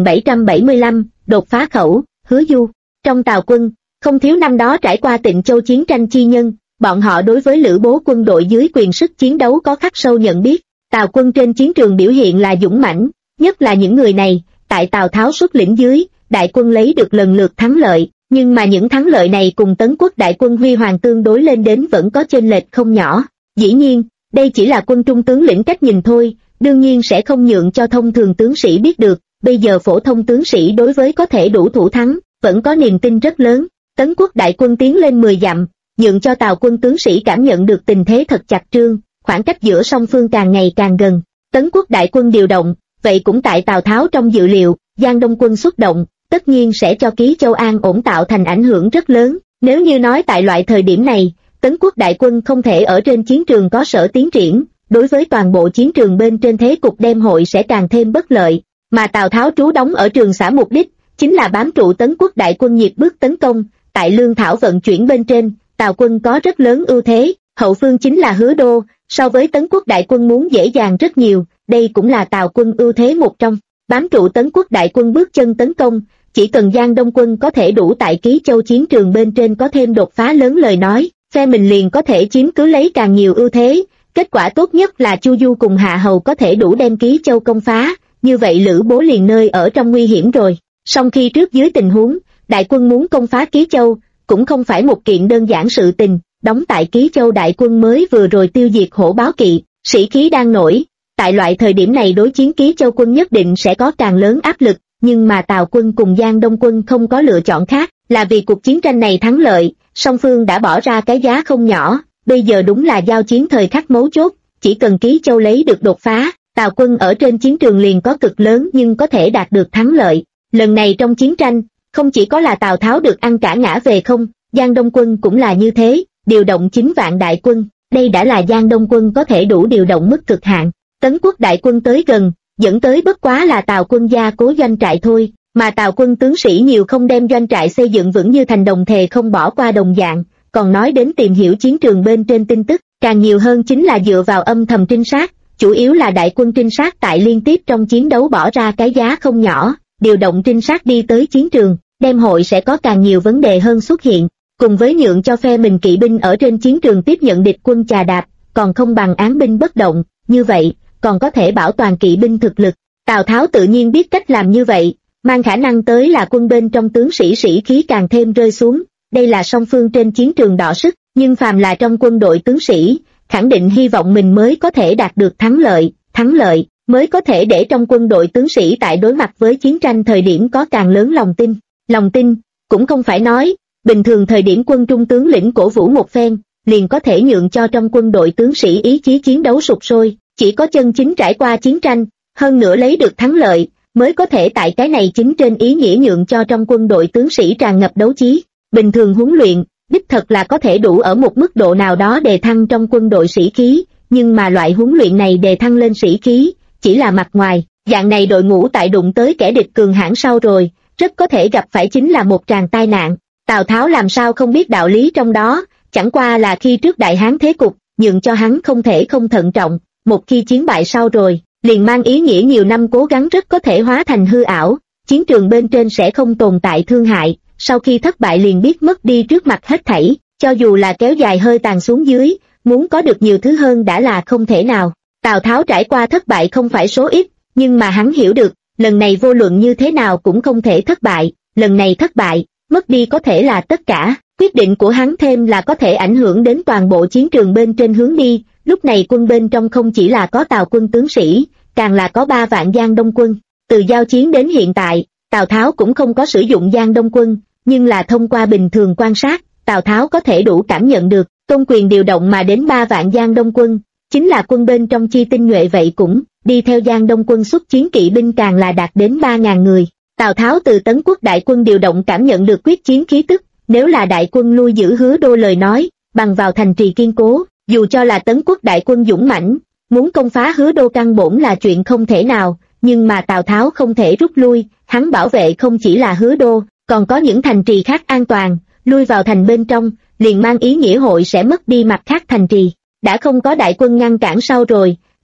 2775, đột phá khẩu, Hứa Du. Trong Tào quân, không thiếu năm đó trải qua Tịnh Châu chiến tranh chi nhân, bọn họ đối với lữ bố quân đội dưới quyền sức chiến đấu có khắc sâu nhận biết. Tào quân trên chiến trường biểu hiện là dũng mãnh, nhất là những người này, tại Tào Tháo xuất lĩnh dưới, đại quân lấy được lần lượt thắng lợi, nhưng mà những thắng lợi này cùng Tấn quốc đại quân huy hoàng tương đối lên đến vẫn có chênh lệch không nhỏ. Dĩ nhiên, đây chỉ là quân trung tướng lĩnh cách nhìn thôi, đương nhiên sẽ không nhượng cho thông thường tướng sĩ biết được, bây giờ phổ thông tướng sĩ đối với có thể đủ thủ thắng, vẫn có niềm tin rất lớn. Tấn quốc đại quân tiến lên 10 dặm, nhượng cho Tào quân tướng sĩ cảm nhận được tình thế thật chặt trương, khoảng cách giữa song phương càng ngày càng gần. Tấn quốc đại quân điều động, vậy cũng tại Tào Tháo trong dự liệu, Giang Đông quân xuất động, tất nhiên sẽ cho Ký Châu an ổn tạo thành ảnh hưởng rất lớn. Nếu như nói tại loại thời điểm này, Tấn quốc đại quân không thể ở trên chiến trường có sở tiến triển, đối với toàn bộ chiến trường bên trên thế cục đem hội sẽ càng thêm bất lợi, mà Tào Tháo trú đóng ở Trường Xã mục đích chính là bám trụ Tấn quốc đại quân nhiệt bước tấn công. Tại lương thảo vận chuyển bên trên, Tào quân có rất lớn ưu thế, hậu phương chính là Hứa Đô, so với Tấn quốc đại quân muốn dễ dàng rất nhiều, đây cũng là Tào quân ưu thế một trong. Bám trụ Tấn quốc đại quân bước chân tấn công, chỉ cần Giang Đông quân có thể đủ tại Ký Châu chiến trường bên trên có thêm đột phá lớn lời nói, phe mình liền có thể chiếm cứ lấy càng nhiều ưu thế. Kết quả tốt nhất là Chu Du cùng Hạ Hầu có thể đủ đem Ký Châu công phá, như vậy Lữ Bố liền nơi ở trong nguy hiểm rồi. Song khi trước dưới tình huống, đại quân muốn công phá Ký Châu, cũng không phải một kiện đơn giản sự tình, đóng tại Ký Châu đại quân mới vừa rồi tiêu diệt Hổ Báo Kỵ, sĩ khí đang nổi. Tại loại thời điểm này đối chiến Ký Châu quân nhất định sẽ có càng lớn áp lực, nhưng mà Tào quân cùng Giang Đông quân không có lựa chọn khác, là vì cuộc chiến tranh này thắng lợi, song phương đã bỏ ra cái giá không nhỏ, bây giờ đúng là giao chiến thời khắc mấu chốt, chỉ cần Ký Châu lấy được đột phá, Tào quân ở trên chiến trường liền có cực lớn nhưng có thể đạt được thắng lợi. Lần này trong chiến tranh, không chỉ có là Tào Tháo được ăn cả ngã về không, Giang Đông quân cũng là như thế, điều động 9 vạn đại quân, đây đã là Giang Đông quân có thể đủ điều động mức cực hạn. Tấn quốc đại quân tới gần, dẫn tới bất quá là Tào quân gia cố doanh trại thôi, mà Tào quân tướng sĩ nhiều không đem doanh trại xây dựng vững như thành đồng thề không bỏ qua đồng dạng, còn nói đến tìm hiểu chiến trường bên trên tin tức, càng nhiều hơn chính là dựa vào âm thầm trinh sát, chủ yếu là đại quân trinh sát tại liên tiếp trong chiến đấu bỏ ra cái giá không nhỏ, điều động trinh sát đi tới chiến trường, đem hội sẽ có càng nhiều vấn đề hơn xuất hiện, cùng với nhượng cho phe mình kỵ binh ở trên chiến trường tiếp nhận địch quân chà đạp, còn không bằng án binh bất động, như vậy, còn có thể bảo toàn kỵ binh thực lực. Tào Tháo tự nhiên biết cách làm như vậy, mang khả năng tới là quân bên trong tướng sĩ sĩ khí càng thêm rơi xuống, đây là song phương trên chiến trường đọ sức, nhưng phàm là trong quân đội tướng sĩ, khẳng định hy vọng mình mới có thể đạt được thắng lợi, mới có thể để trong quân đội tướng sĩ tại đối mặt với chiến tranh thời điểm có càng lớn lòng tin, cũng không phải nói, bình thường thời điểm quân trung tướng lĩnh cổ vũ một phen, liền có thể nhượng cho trong quân đội tướng sĩ ý chí chiến đấu sục sôi, chỉ có chân chính trải qua chiến tranh, hơn nữa lấy được thắng lợi, mới có thể tại cái này chính trên ý nghĩa nhượng cho trong quân đội tướng sĩ tràn ngập đấu chí. Bình thường huấn luyện, đích thật là có thể đủ ở một mức độ nào đó đề thăng trong quân đội sĩ khí, nhưng mà loại huấn luyện này đề thăng lên sĩ khí, chỉ là mặt ngoài, dạng này đội ngũ tại đụng tới kẻ địch cường hãn sau rồi, rất có thể gặp phải chính là một tràng tai nạn. Tào Tháo làm sao không biết đạo lý trong đó, chẳng qua là khi trước đại hán thế cục, nhượng cho hắn không thể không thận trọng, một khi chiến bại sau rồi, liền mang ý nghĩa nhiều năm cố gắng rất có thể hóa thành hư ảo, chiến trường bên trên sẽ không tồn tại thương hại, sau khi thất bại liền biết mất đi trước mặt hết thảy, cho dù là kéo dài hơi tàn xuống dưới, muốn có được nhiều thứ hơn đã là không thể nào. Tào Tháo trải qua thất bại không phải số ít, nhưng mà hắn hiểu được, lần này vô luận như thế nào cũng không thể thất bại, lần này thất bại, mất đi có thể là tất cả, quyết định của hắn thêm là có thể ảnh hưởng đến toàn bộ chiến trường bên trên hướng đi, lúc này quân bên trong không chỉ là có Tào quân tướng sĩ, càng là có 3 vạn Giang Đông quân, từ giao chiến đến hiện tại, Tào Tháo cũng không có sử dụng Giang Đông quân, nhưng là thông qua bình thường quan sát, Tào Tháo có thể đủ cảm nhận được, công quyền điều động mà đến 3 vạn Giang Đông quân, chính là quân bên trong chi tinh nhuệ vậy cũng, đi theo Giang Đông quân xuất chiến kỵ binh càng là đạt đến 3.000 người. Tào Tháo từ Tấn quốc đại quân điều động cảm nhận được quyết chiến khí tức, nếu là đại quân lui giữ Hứa Đô lời nói, bằng vào thành trì kiên cố, dù cho là Tấn quốc đại quân dũng mãnh, muốn công phá Hứa Đô căn bổn là chuyện không thể nào, nhưng mà Tào Tháo không thể rút lui, hắn bảo vệ không chỉ là Hứa Đô, còn có những thành trì khác an toàn, lui vào thành bên trong, liền mang ý nghĩa hội sẽ mất đi mặt khác thành trì. Đã không có đại quân ngăn cản sau rồi,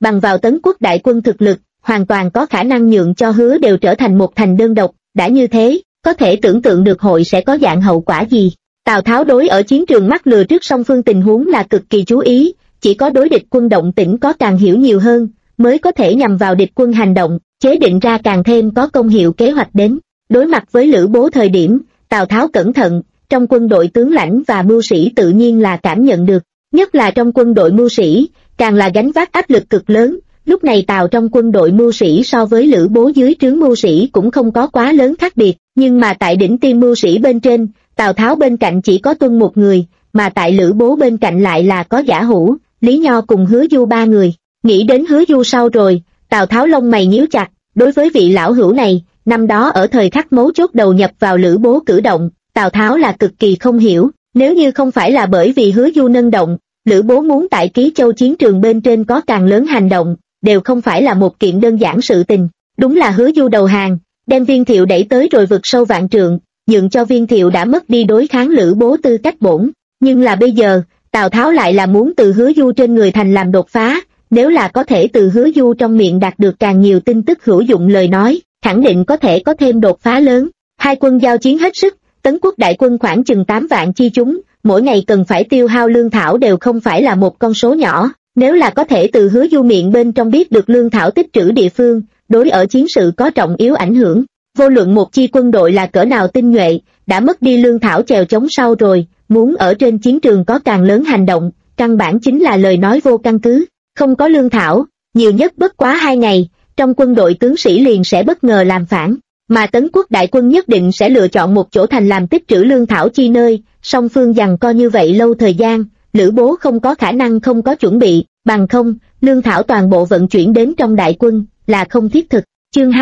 bằng vào Tấn quốc đại quân thực lực, hoàn toàn có khả năng nhượng cho Hứa đều trở thành một thành đơn độc, đã như thế, có thể tưởng tượng được hội sẽ có dạng hậu quả gì. Tào Tháo đối ở chiến trường mắt lừa trước song phương tình huống là cực kỳ chú ý, chỉ có đối địch quân động tĩnh có càng hiểu nhiều hơn, mới có thể nhằm vào địch quân hành động, chế định ra càng thêm có công hiệu kế hoạch đến. Đối mặt với Lữ Bố thời điểm, Tào Tháo cẩn thận, trong quân đội tướng lãnh và mưu sĩ tự nhiên là cảm nhận được, nhất là trong quân đội mưu sĩ, càng là gánh vác áp lực cực lớn. Lúc này Tào trong quân đội mưu sĩ so với Lữ Bố dưới trướng mưu sĩ cũng không có quá lớn khác biệt, nhưng mà tại đỉnh tiêm mưu sĩ bên trên, Tào Tháo bên cạnh chỉ có Tuân một người, mà tại Lữ Bố bên cạnh lại là có Giả Hữu, Lý Nho cùng Hứa Du ba người. Nghĩ đến Hứa Du sau rồi, Tào Tháo lông mày nhíu chặt, đối với vị lão hữu này, năm đó ở thời khắc mấu chốt đầu nhập vào Lữ Bố cử động, Tào Tháo là cực kỳ không hiểu, nếu như không phải là bởi vì Hứa Du nâng động, Lữ Bố muốn tại Ký Châu chiến trường bên trên có càng lớn hành động, đều không phải là một kiện đơn giản sự tình. Đúng là Hứa Du đầu hàng, đem Viên Thiệu đẩy tới rồi vực sâu vạn trượng, nhượng cho Viên Thiệu đã mất đi đối kháng Lữ Bố tư cách bổn. Nhưng là bây giờ, Tào Tháo lại là muốn từ Hứa Du trên người thành làm đột phá, nếu là có thể từ Hứa Du trong miệng đạt được càng nhiều tin tức hữu dụng lời nói, khẳng định có thể có thêm đột phá lớn. Hai quân giao chiến hết sức, Tấn quốc đại quân khoảng chừng 8 vạn chi chúng, mỗi ngày cần phải tiêu hao lương thảo đều không phải là một con số nhỏ, nếu là có thể từ Hứa Du miệng bên trong biết được lương thảo tích trữ địa phương, đối ở chiến sự có trọng yếu ảnh hưởng. Vô luận một chi quân đội là cỡ nào tinh nhuệ, đã mất đi lương thảo chèo chống sau rồi, muốn ở trên chiến trường có càng lớn hành động, căn bản chính là lời nói vô căn cứ. Không có lương thảo, nhiều nhất bất quá 2 ngày, trong quân đội tướng sĩ liền sẽ bất ngờ làm phản, mà Tấn quốc đại quân nhất định sẽ lựa chọn một chỗ thành làm tích trữ lương thảo chi nơi, song phương giằng co như vậy lâu thời gian, Lữ Bố không có khả năng không có chuẩn bị, bằng không, lương thảo toàn bộ vận chuyển đến trong đại quân, là không thiết thực. Chương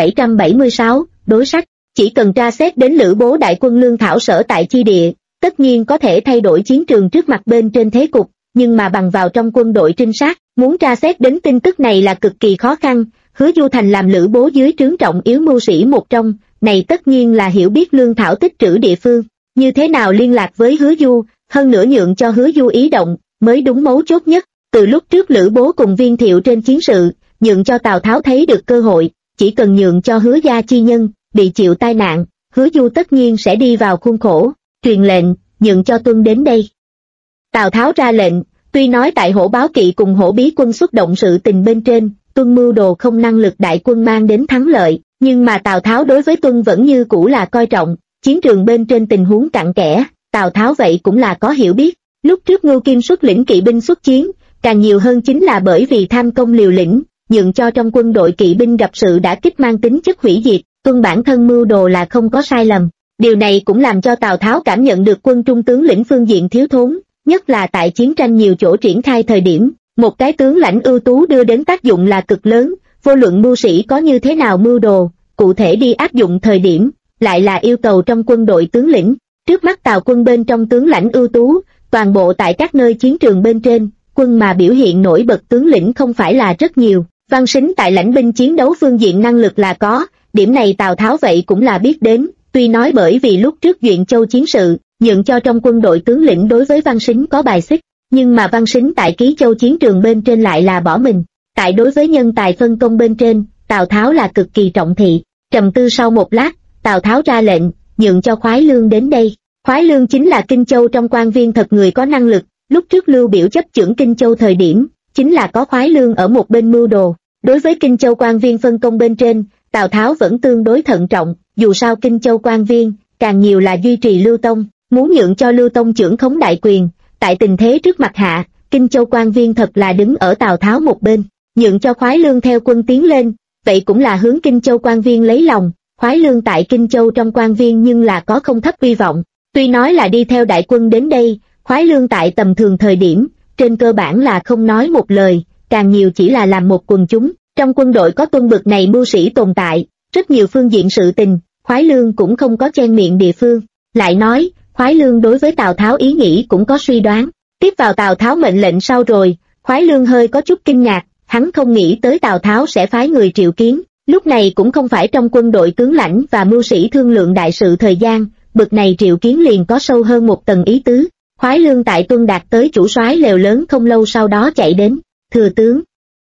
2776, đối sách, chỉ cần tra xét đến Lữ Bố đại quân lương thảo sở tại chi địa, tất nhiên có thể thay đổi chiến trường trước mặt bên trên thế cục, nhưng mà bằng vào trong quân đội trinh sát, muốn tra xét đến tin tức này là cực kỳ khó khăn. Hứa Du thành làm Lữ Bố dưới trướng trọng yếu mưu sĩ một trong, này tất nhiên là hiểu biết lương thảo tích trữ địa phương, như thế nào liên lạc với Hứa Du, hơn nữa nhượng cho Hứa Du ý động, mới đúng mấu chốt nhất. Từ lúc trước Lữ Bố cùng Viên Thiệu trên chiến sự, nhượng cho Tào Tháo thấy được cơ hội, chỉ cần nhượng cho Hứa gia chi nhân, bị chịu tai nạn, Hứa Du tất nhiên sẽ đi vào khuôn khổ, truyền lệnh, nhượng cho Tuân đến đây. Tào Tháo ra lệnh, tuy nói tại Hổ Báo Kỵ cùng Hổ Bí quân xuất động sự tình bên trên, Tuân mưu đồ không năng lực đại quân mang đến thắng lợi, nhưng mà Tào Tháo đối với Tuân vẫn như cũ là coi trọng, chiến trường bên trên tình huống cặn kẽ, Tào Tháo vậy cũng là có hiểu biết. Lúc trước Ngưu Kim xuất lĩnh kỵ binh xuất chiến, càng nhiều hơn chính là bởi vì tham công liều lĩnh, nhượng cho trong quân đội kỵ binh gặp sự đả kích mang tính chất hủy diệt, Tuân bản thân mưu đồ là không có sai lầm. Điều này cũng làm cho Tào Tháo cảm nhận được quân trung tướng lĩnh phương diện thiếu thốn, nhất là tại chiến tranh nhiều chỗ triển khai thời điểm, một cái tướng lãnh ưu tú đưa đến tác dụng là cực lớn, vô luận mưu sĩ có như thế nào mưu đồ, cụ thể đi áp dụng thời điểm, lại là yêu cầu trong quân đội tướng lĩnh. Trước mắt Tào quân bên trong tướng lãnh ưu tú, toàn bộ tại các nơi chiến trường bên trên, quân mà biểu hiện nổi bật tướng lĩnh không phải là rất nhiều. Văn Sính tại lãnh binh chiến đấu phương diện năng lực là có, điểm này Tào Tháo vậy cũng là biết đến, tuy nói bởi vì lúc trước Duyện Châu chiến sự, nhượng cho trong quân đội tướng lĩnh đối với Văn Sính có bài xích, nhưng mà Văn Sính tại Ký Châu chiến trường bên trên lại là bỏ mình. Tại đối với nhân tài phân công bên trên, Tào Tháo là cực kỳ trọng thị. Trầm tư sau một lát, Tào Tháo ra lệnh, nhượng cho Khoái Lương đến đây. Khoái Lương chính là Kinh Châu trong quan viên thật người có năng lực, lúc trước Lưu Biểu chấp chưởng Kinh Châu thời điểm, chính là có Khoái Lương ở một bên mưu đồ. Đối với Kinh Châu quan viên phân công bên trên, Tào Tháo vẫn tương đối thận trọng, dù sao Kinh Châu quan viên, càng nhiều là duy trì Lưu Tông, muốn nhượng cho Lưu Tông chưởng khống đại quyền. Tại tình thế trước mặt hạ, Kinh Châu quan viên thật là đứng ở Tào Tháo một bên, nhượng cho Khoái Lương theo quân tiến lên, vậy cũng là hướng Kinh Châu quan viên lấy lòng. Khoái Lương tại Kinh Châu trong quan viên nhưng là có không thấp uy vọng, tuy nói là đi theo đại quân đến đây, Khoái Lương tại tầm thường thời điểm, trên cơ bản là không nói một lời, càng nhiều chỉ là làm một quần chúng. Trong quân đội có Tuân bực này mưu sĩ tồn tại, rất nhiều phương diện sự tình, Khoái Lương cũng không có chen miệng địa phương. Lại nói, Khoái Lương đối với Tào Tháo ý nghĩ cũng có suy đoán. Tiếp vào Tào Tháo mệnh lệnh sau rồi, Khoái Lương hơi có chút kinh ngạc, hắn không nghĩ tới Tào Tháo sẽ phái người triệu kiến. Lúc này cũng không phải trong quân đội tướng lãnh và mưu sĩ thương lượng đại sự thời gian, bực này triệu kiến liền có sâu hơn một tầng ý tứ. Khoái Lương tại Tuân đạt tới chủ soái lều lớn không lâu sau đó chạy đến, thừa tướng.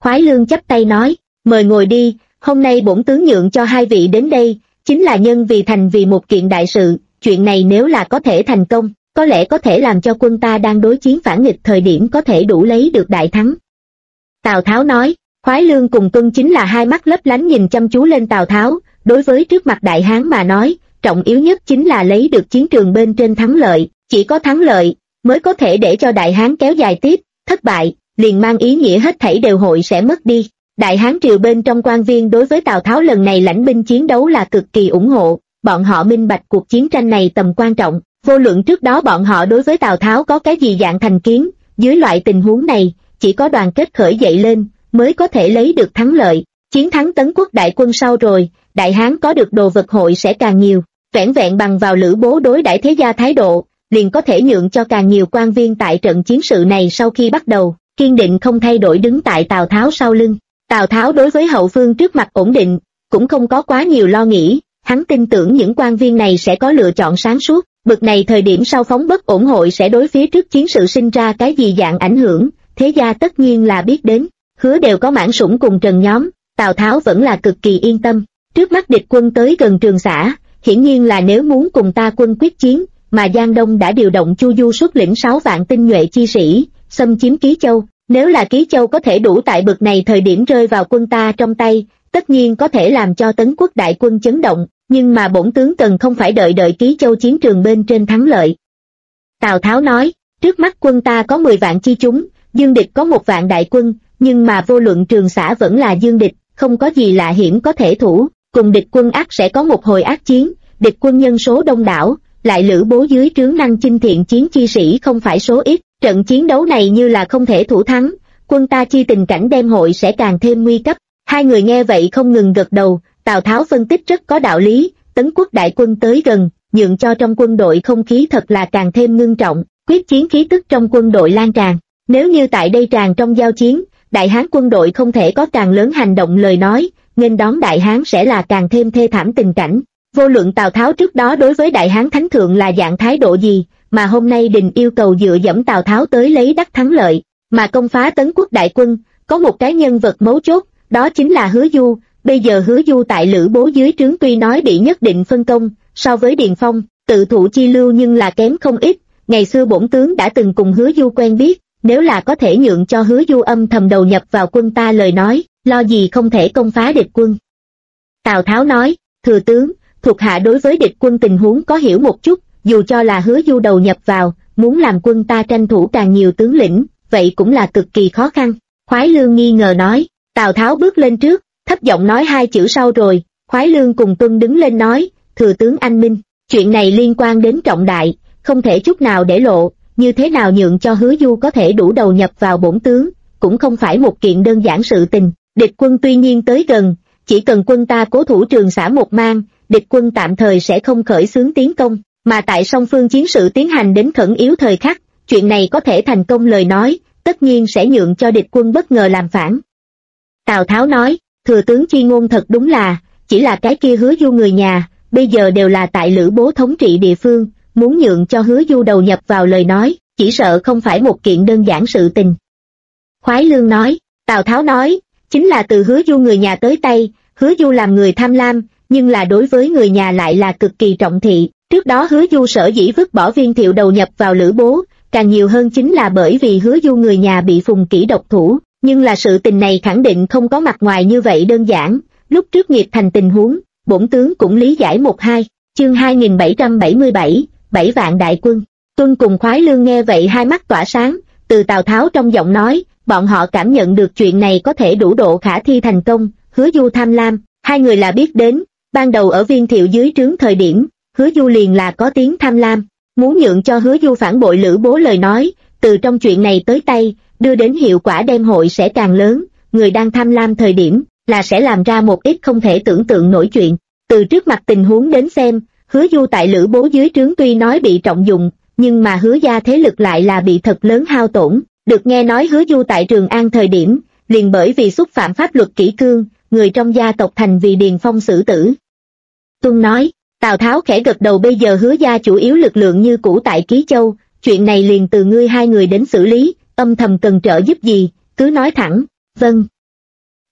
Khoái Lương chắp tay nói, mời ngồi đi, hôm nay bổn tướng nhượng cho hai vị đến đây, chính là nhân vì thành vì một kiện đại sự, chuyện này nếu là có thể thành công, có lẽ có thể làm cho quân ta đang đối chiến phản nghịch thời điểm có thể đủ lấy được đại thắng. Tào Tháo nói, Khoái Lương cùng Tuân chính là hai mắt lấp lánh nhìn chăm chú lên Tào Tháo, đối với trước mặt đại hán mà nói, trọng yếu nhất chính là lấy được chiến trường bên trên thắng lợi, chỉ có thắng lợi, mới có thể để cho đại hán kéo dài tiếp, thất bại, liền mang ý nghĩa hết thảy đều hội sẽ mất đi. Đại hán triều bên trong quan viên đối với Tào Tháo lần này lãnh binh chiến đấu là cực kỳ ủng hộ, bọn họ minh bạch cuộc chiến tranh này tầm quan trọng, vô luận trước đó bọn họ đối với Tào Tháo có cái gì dạng thành kiến, dưới loại tình huống này, chỉ có đoàn kết khởi dậy lên, mới có thể lấy được thắng lợi. Chiến thắng Tấn Quốc đại quân sau rồi, đại hán có được đồ vật hội sẽ càng nhiều, vẻn vẹn bằng vào Lữ Bố đối đãi thế gia thái độ, liền có thể nhượng cho càng nhiều quan viên tại trận chiến sự này sau khi bắt đầu, kiên định không thay đổi đứng tại Tào Tháo sau lưng. Tào Tháo đối với hậu phương trước mặt ổn định, cũng không có quá nhiều lo nghĩ, hắn tin tưởng những quan viên này sẽ có lựa chọn sáng suốt, bực này thời điểm sau phóng bất ổn hội sẽ đối phía trước chiến sự sinh ra cái gì dạng ảnh hưởng, thế gia tất nhiên là biết đến. Hứa đều có Mãn Sủng cùng Trần nhóm, Tào Tháo vẫn là cực kỳ yên tâm. Trước mắt địch quân tới gần Trường Xã, hiển nhiên là nếu muốn cùng ta quân quyết chiến, mà Giang Đông đã điều động Chu Du xuất lĩnh 6 vạn tinh nhuệ chi sĩ, xâm chiếm Ký Châu. Nếu là Ký Châu có thể đủ tại bực này thời điểm rơi vào quân ta trong tay, tất nhiên có thể làm cho Tấn Quốc đại quân chấn động, nhưng mà bổn tướng cần không phải đợi Ký Châu chiến trường bên trên thắng lợi. Tào Tháo nói, trước mắt quân ta có 10 vạn chi chúng, Dương địch có 1 vạn đại quân, nhưng mà vô luận Trường Xã vẫn là Dương địch, không có gì lạ hiểm có thể thủ, cùng địch quân ác sẽ có một hồi ác chiến, địch quân nhân số đông đảo, lại Lữ Bố dưới trướng năng chinh thiện chiến chi sĩ không phải số ít, trận chiến đấu này như là không thể thủ thắng, quân ta chi tình cảnh đem hội sẽ càng thêm nguy cấp. Hai người nghe vậy không ngừng gật đầu, Tào Tháo phân tích rất có đạo lý, Tấn Quốc đại quân tới gần, nhượng cho trong quân đội không khí thật là càng thêm ngưng trọng, quyết chiến khí tức trong quân đội lan tràn. Nếu như tại đây tràn trong giao chiến, đại hán quân đội không thể có càng lớn hành động lời nói, nên đón đại hán sẽ là càng thêm thê thảm tình cảnh. Vô luận Tào Tháo trước đó đối với đại hán thánh thượng là dạng thái độ gì, mà hôm nay Đình yêu cầu dựa dẫm Tào Tháo tới lấy đắc thắng lợi, mà công phá Tấn Quốc đại quân, có một cái nhân vật mấu chốt, đó chính là Hứa Du. Bây giờ Hứa Du tại Lữ Bố dưới trướng tuy nói bị nhất định phân công, so với Điền Phong, tự thụ chi lưu nhưng là kém không ít, ngày xưa bổn tướng đã từng cùng Hứa Du quen biết, nếu là có thể nhượng cho Hứa Du âm thầm đầu nhập vào quân ta lời nói, lo gì không thể công phá địch quân. Tào Tháo nói, thừa tướng, thuộc hạ đối với địch quân tình huống có hiểu một chút, dù cho là Hứa Du đầu nhập vào, muốn làm quân ta tranh thủ càng nhiều tướng lĩnh, vậy cũng là cực kỳ khó khăn. Khoái Lương nghi ngờ nói, Tào Tháo bước lên trước, thấp giọng nói 2 chữ sau rồi, Khoái Lương cùng Tuân đứng lên nói, thừa tướng anh minh, chuyện này liên quan đến trọng đại, không thể chút nào để lộ, như thế nào nhượng cho Hứa Du có thể đủ đầu nhập vào bổn tướng, cũng không phải một kiện đơn giản sự tình. Địch quân tuy nhiên tới gần, chỉ cần quân ta cố thủ Trường Xã một mang, địch quân tạm thời sẽ không khởi xướng tiến công, mà tại song phương chiến sự tiến hành đến khẩn yếu thời khắc, chuyện này có thể thành công lời nói, tất nhiên sẽ nhượng cho địch quân bất ngờ làm phản. Tào Tháo nói, thừa tướng chi ngôn thật đúng là, chỉ là cái kia Hứa Du người nhà, bây giờ đều là tại Lữ Bố thống trị địa phương, muốn nhượng cho Hứa Du đầu nhập vào lời nói, chỉ sợ không phải một kiện đơn giản sự tình. Khoái Lương nói, Tào Tháo nói, chính là từ Hứa Du người nhà tới tay, Hứa Du làm người tham lam, nhưng là đối với người nhà lại là cực kỳ trọng thị. Trước đó Hứa Du sở dĩ vứt bỏ Viên Thiệu đầu nhập vào Lữ Bố, càng nhiều hơn chính là bởi vì Hứa Du người nhà bị Phùng Kỷ độc thủ, nhưng là sự tình này khẳng định không có mặt ngoài như vậy đơn giản, lúc trước nghiệp thành tình huống, bổn tướng cũng lý giải 1-2, chương 2777, 7 vạn đại quân. Tuân cùng Khoái Lương nghe vậy hai mắt tỏa sáng, từ Tào Tháo trong giọng nói, bọn họ cảm nhận được chuyện này có thể đủ độ khả thi thành công. Hứa Du tham lam, hai người là biết đến, ban đầu ở Viên Thiệu dưới trướng thời điểm, Hứa Du liền là có tiếng tham lam, muốn nhượng cho Hứa Du phản bội Lữ Bố lời nói, từ trong chuyện này tới tay, đưa đến hiệu quả đem hội sẽ càng lớn, người đang tham lam thời điểm, là sẽ làm ra một ít không thể tưởng tượng nổi chuyện. Từ trước mặt tình huống đến xem, Hứa Du tại Lữ Bố dưới trướng tuy nói bị trọng dụng, nhưng mà Hứa gia thế lực lại là bị thật lớn hao tổn. Được nghe nói Hứa Du tại Trường An thời điểm, liền bởi vì xúc phạm pháp luật kỷ cương, người trong gia tộc thành vì Điền Phong xử tử. Tuân nói, Tào Tháo khẽ gật đầu, bây giờ Hứa gia chủ yếu lực lượng như cũ tại Ký Châu, chuyện này liền từ ngươi hai người đến xử lý, âm thầm cần trợ giúp gì, cứ nói thẳng. Vâng.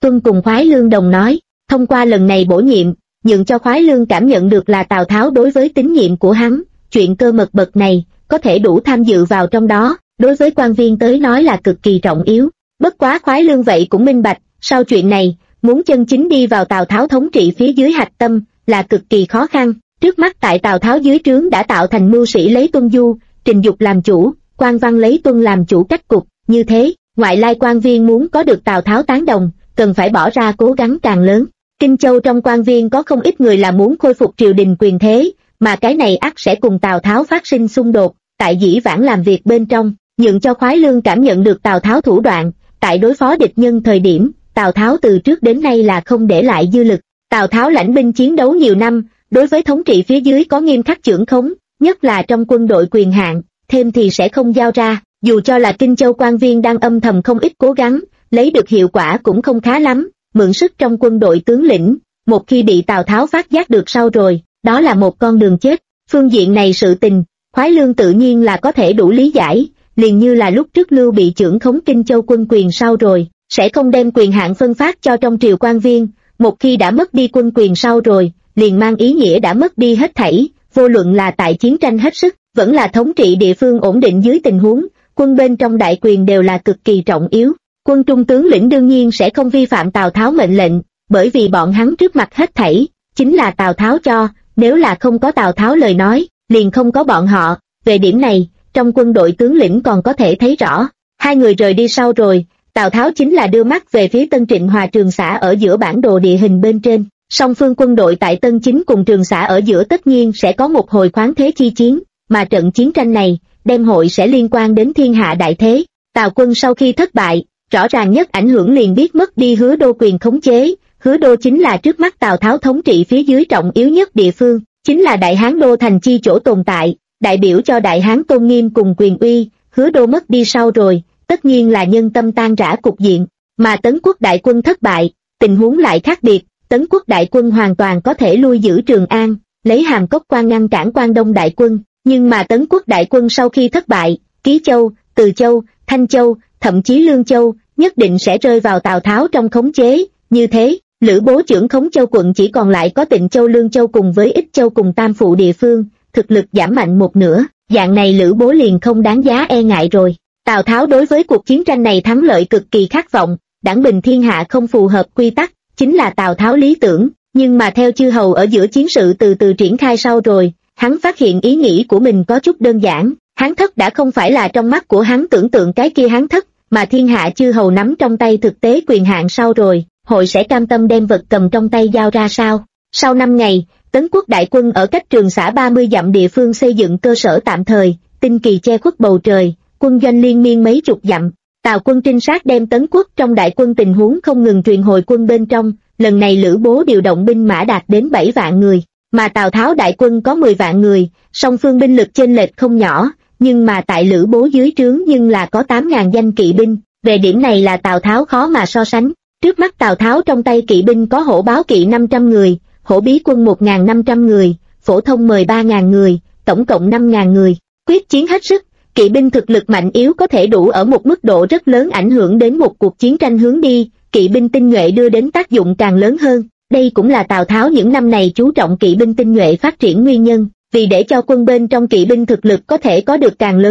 Tuân cùng Khoái Lương đồng nói, thông qua lần này bổ nhiệm, nhượng cho Khoái Lương cảm nhận được là Tào Tháo đối với tín nhiệm của hắn, chuyện cơ mật bậc này, có thể đủ tham dự vào trong đó, đối với quan viên tới nói là cực kỳ trọng yếu. Bất quá Khoái Lương vậy cũng minh bạch, sau chuyện này, muốn chân chính đi vào Tào Tháo thống trị phía dưới hạch tâm, là cực kỳ khó khăn. Trước mắt tại Tào Tháo dưới trướng đã tạo thành mưu sĩ lấy Tuân Du, Trình Dục làm chủ, quan văn lấy Tuân làm chủ cách cục, như thế, ngoại lai quan viên muốn có được Tào Tháo tán đồng, cần phải bỏ ra cố gắng càng lớn. Kinh Châu trong quan viên có không ít người là muốn khôi phục triều đình quyền thế, mà cái này ắt sẽ cùng Tào Tháo phát sinh xung đột, tại dĩ vãng làm việc bên trong, nhượng cho Khoái Lương cảm nhận được Tào Tháo thủ đoạn, tại đối phó địch nhân thời điểm, Tào Tháo từ trước đến nay là không để lại dư lực. Tào Tháo lãnh binh chiến đấu nhiều năm, đối với thống trị phía dưới có nghiêm khắc chưởng khống, nhất là trong quân đội quyền hạn, thêm thì sẽ không giao ra, dù cho là Kinh Châu quan viên đang âm thầm không ít cố gắng, lấy được hiệu quả cũng không khá lắm, mượn sức trong quân đội tướng lĩnh, một khi bị Tào Tháo phát giác được sau rồi, đó là một con đường chết. Phương diện này sự tình, Khoái Lương tự nhiên là có thể đủ lý giải, liền như là lúc trước Lưu bị chưởng khống Kinh Châu quân quyền sau rồi, sẽ không đem quyền hạn phân phát cho trong triều quan viên, một khi đã mất đi quân quyền sau rồi, liền mang ý nghĩa đã mất đi hết thảy, vô luận là tại chiến tranh hết sức, vẫn là thống trị địa phương ổn định dưới tình huống, quân bên trong đại quyền đều là cực kỳ trọng yếu. Quân trung tướng lĩnh đương nhiên sẽ không vi phạm Tào Tháo mệnh lệnh, bởi vì bọn hắn trước mặt hết thảy, chính là Tào Tháo cho, nếu là không có Tào Tháo lời nói, liền không có bọn họ. Về điểm này, trong quân đội tướng lĩnh còn có thể thấy rõ. Hai người rời đi sau rồi, Tào Tháo chính là đưa mắt về phía Tân Trịnh Hòa Trường Xã ở giữa bản đồ địa hình bên trên. Song phương quân đội tại Tân Chính cùng Trường Xã ở giữa tất nhiên sẽ có một hồi khoáng thế chi chiến, mà trận chiến tranh này, đem hội sẽ liên quan đến thiên hạ đại thế. Tào quân sau khi thất bại, rõ ràng nhất ảnh hưởng liền biết mất đi Hứa Đô quyền khống chế. Hứa Đô chính là trước mắt Tào Tháo thống trị phía dưới trọng yếu nhất địa phương, chính là Đại Hán Đô thành chi chỗ tồn tại, đại biểu cho Đại Hán tôn nghiêm cùng quyền uy. Hứa Đô mất đi sau rồi, tất nhiên là nhân tâm tan rã cục diện, mà Tấn Quốc đại quân thất bại, tình huống lại khác biệt. Tấn Quốc đại quân hoàn toàn có thể lui giữ Trường An, lấy Hàm Cốc quan ngăn cản Quan Đông đại quân, nhưng mà Tấn Quốc đại quân sau khi thất bại, Ký Châu, Từ Châu, Thanh Châu, thậm chí Lương Châu, nhất định sẽ rơi vào Tào Tháo trong khống chế. Như thế, Lữ Bố trưởng khống Châu quận chỉ còn lại có Tịnh Châu, Lương Châu cùng với Ích Châu cùng Tam Phụ địa phương, thực lực giảm mạnh một nửa, dạng này Lữ Bố liền không đáng giá e ngại rồi. Tào Tháo đối với cuộc chiến tranh này thắng lợi cực kỳ khát vọng, đảng bình thiên hạ không phù hợp quy tắc, chính là Tào Tháo lý tưởng, nhưng mà theo chư hầu ở giữa chiến sự từ từ triển khai sau rồi, hắn phát hiện ý nghĩ của mình có chút đơn giản, Hán thất đã không phải là trong mắt của hắn tưởng tượng cái kia Hán thất, mà thiên hạ chư hầu nắm trong tay thực tế quyền hạn sau rồi, hội sẽ cam tâm đem vật cầm trong tay giao ra sao? Sau 5 ngày, Tấn Quốc đại quân ở cách Trường Xã 30 dặm địa phương xây dựng cơ sở tạm thời, tinh kỳ che khuất bầu trời, quân doanh liên miên mấy chục dặm. Tào quân trinh sát đem Tấn Quốc trong đại quân tình huống không ngừng truyền hồi quân bên trong, lần này Lữ Bố điều động binh mã đạt đến 7 vạn người, mà Tào Tháo đại quân có 10 vạn người, song phương binh lực chênh lệch không nhỏ, nhưng mà tại Lữ Bố dưới trướng nhưng là có 8.000 danh kỵ binh, về điểm này là Tào Tháo khó mà so sánh. Trước mắt Tào Tháo trong tay kỵ binh có hổ báo kỵ 500 người, hổ bí quân 1.500 người, phổ thông 13.000 người, tổng cộng 5.000 người, quyết chiến hết sức. Kỵ binh thực lực mạnh yếu có thể đủ ở một mức độ rất lớn ảnh hưởng đến một cuộc chiến tranh hướng đi, kỵ binh tinh nhuệ đưa đến tác dụng càng lớn hơn. Đây cũng là Tào Tháo những năm này chú trọng kỵ binh tinh nhuệ phát triển nguyên nhân, vì để cho quân bên trong kỵ binh thực lực có thể có được càng lớn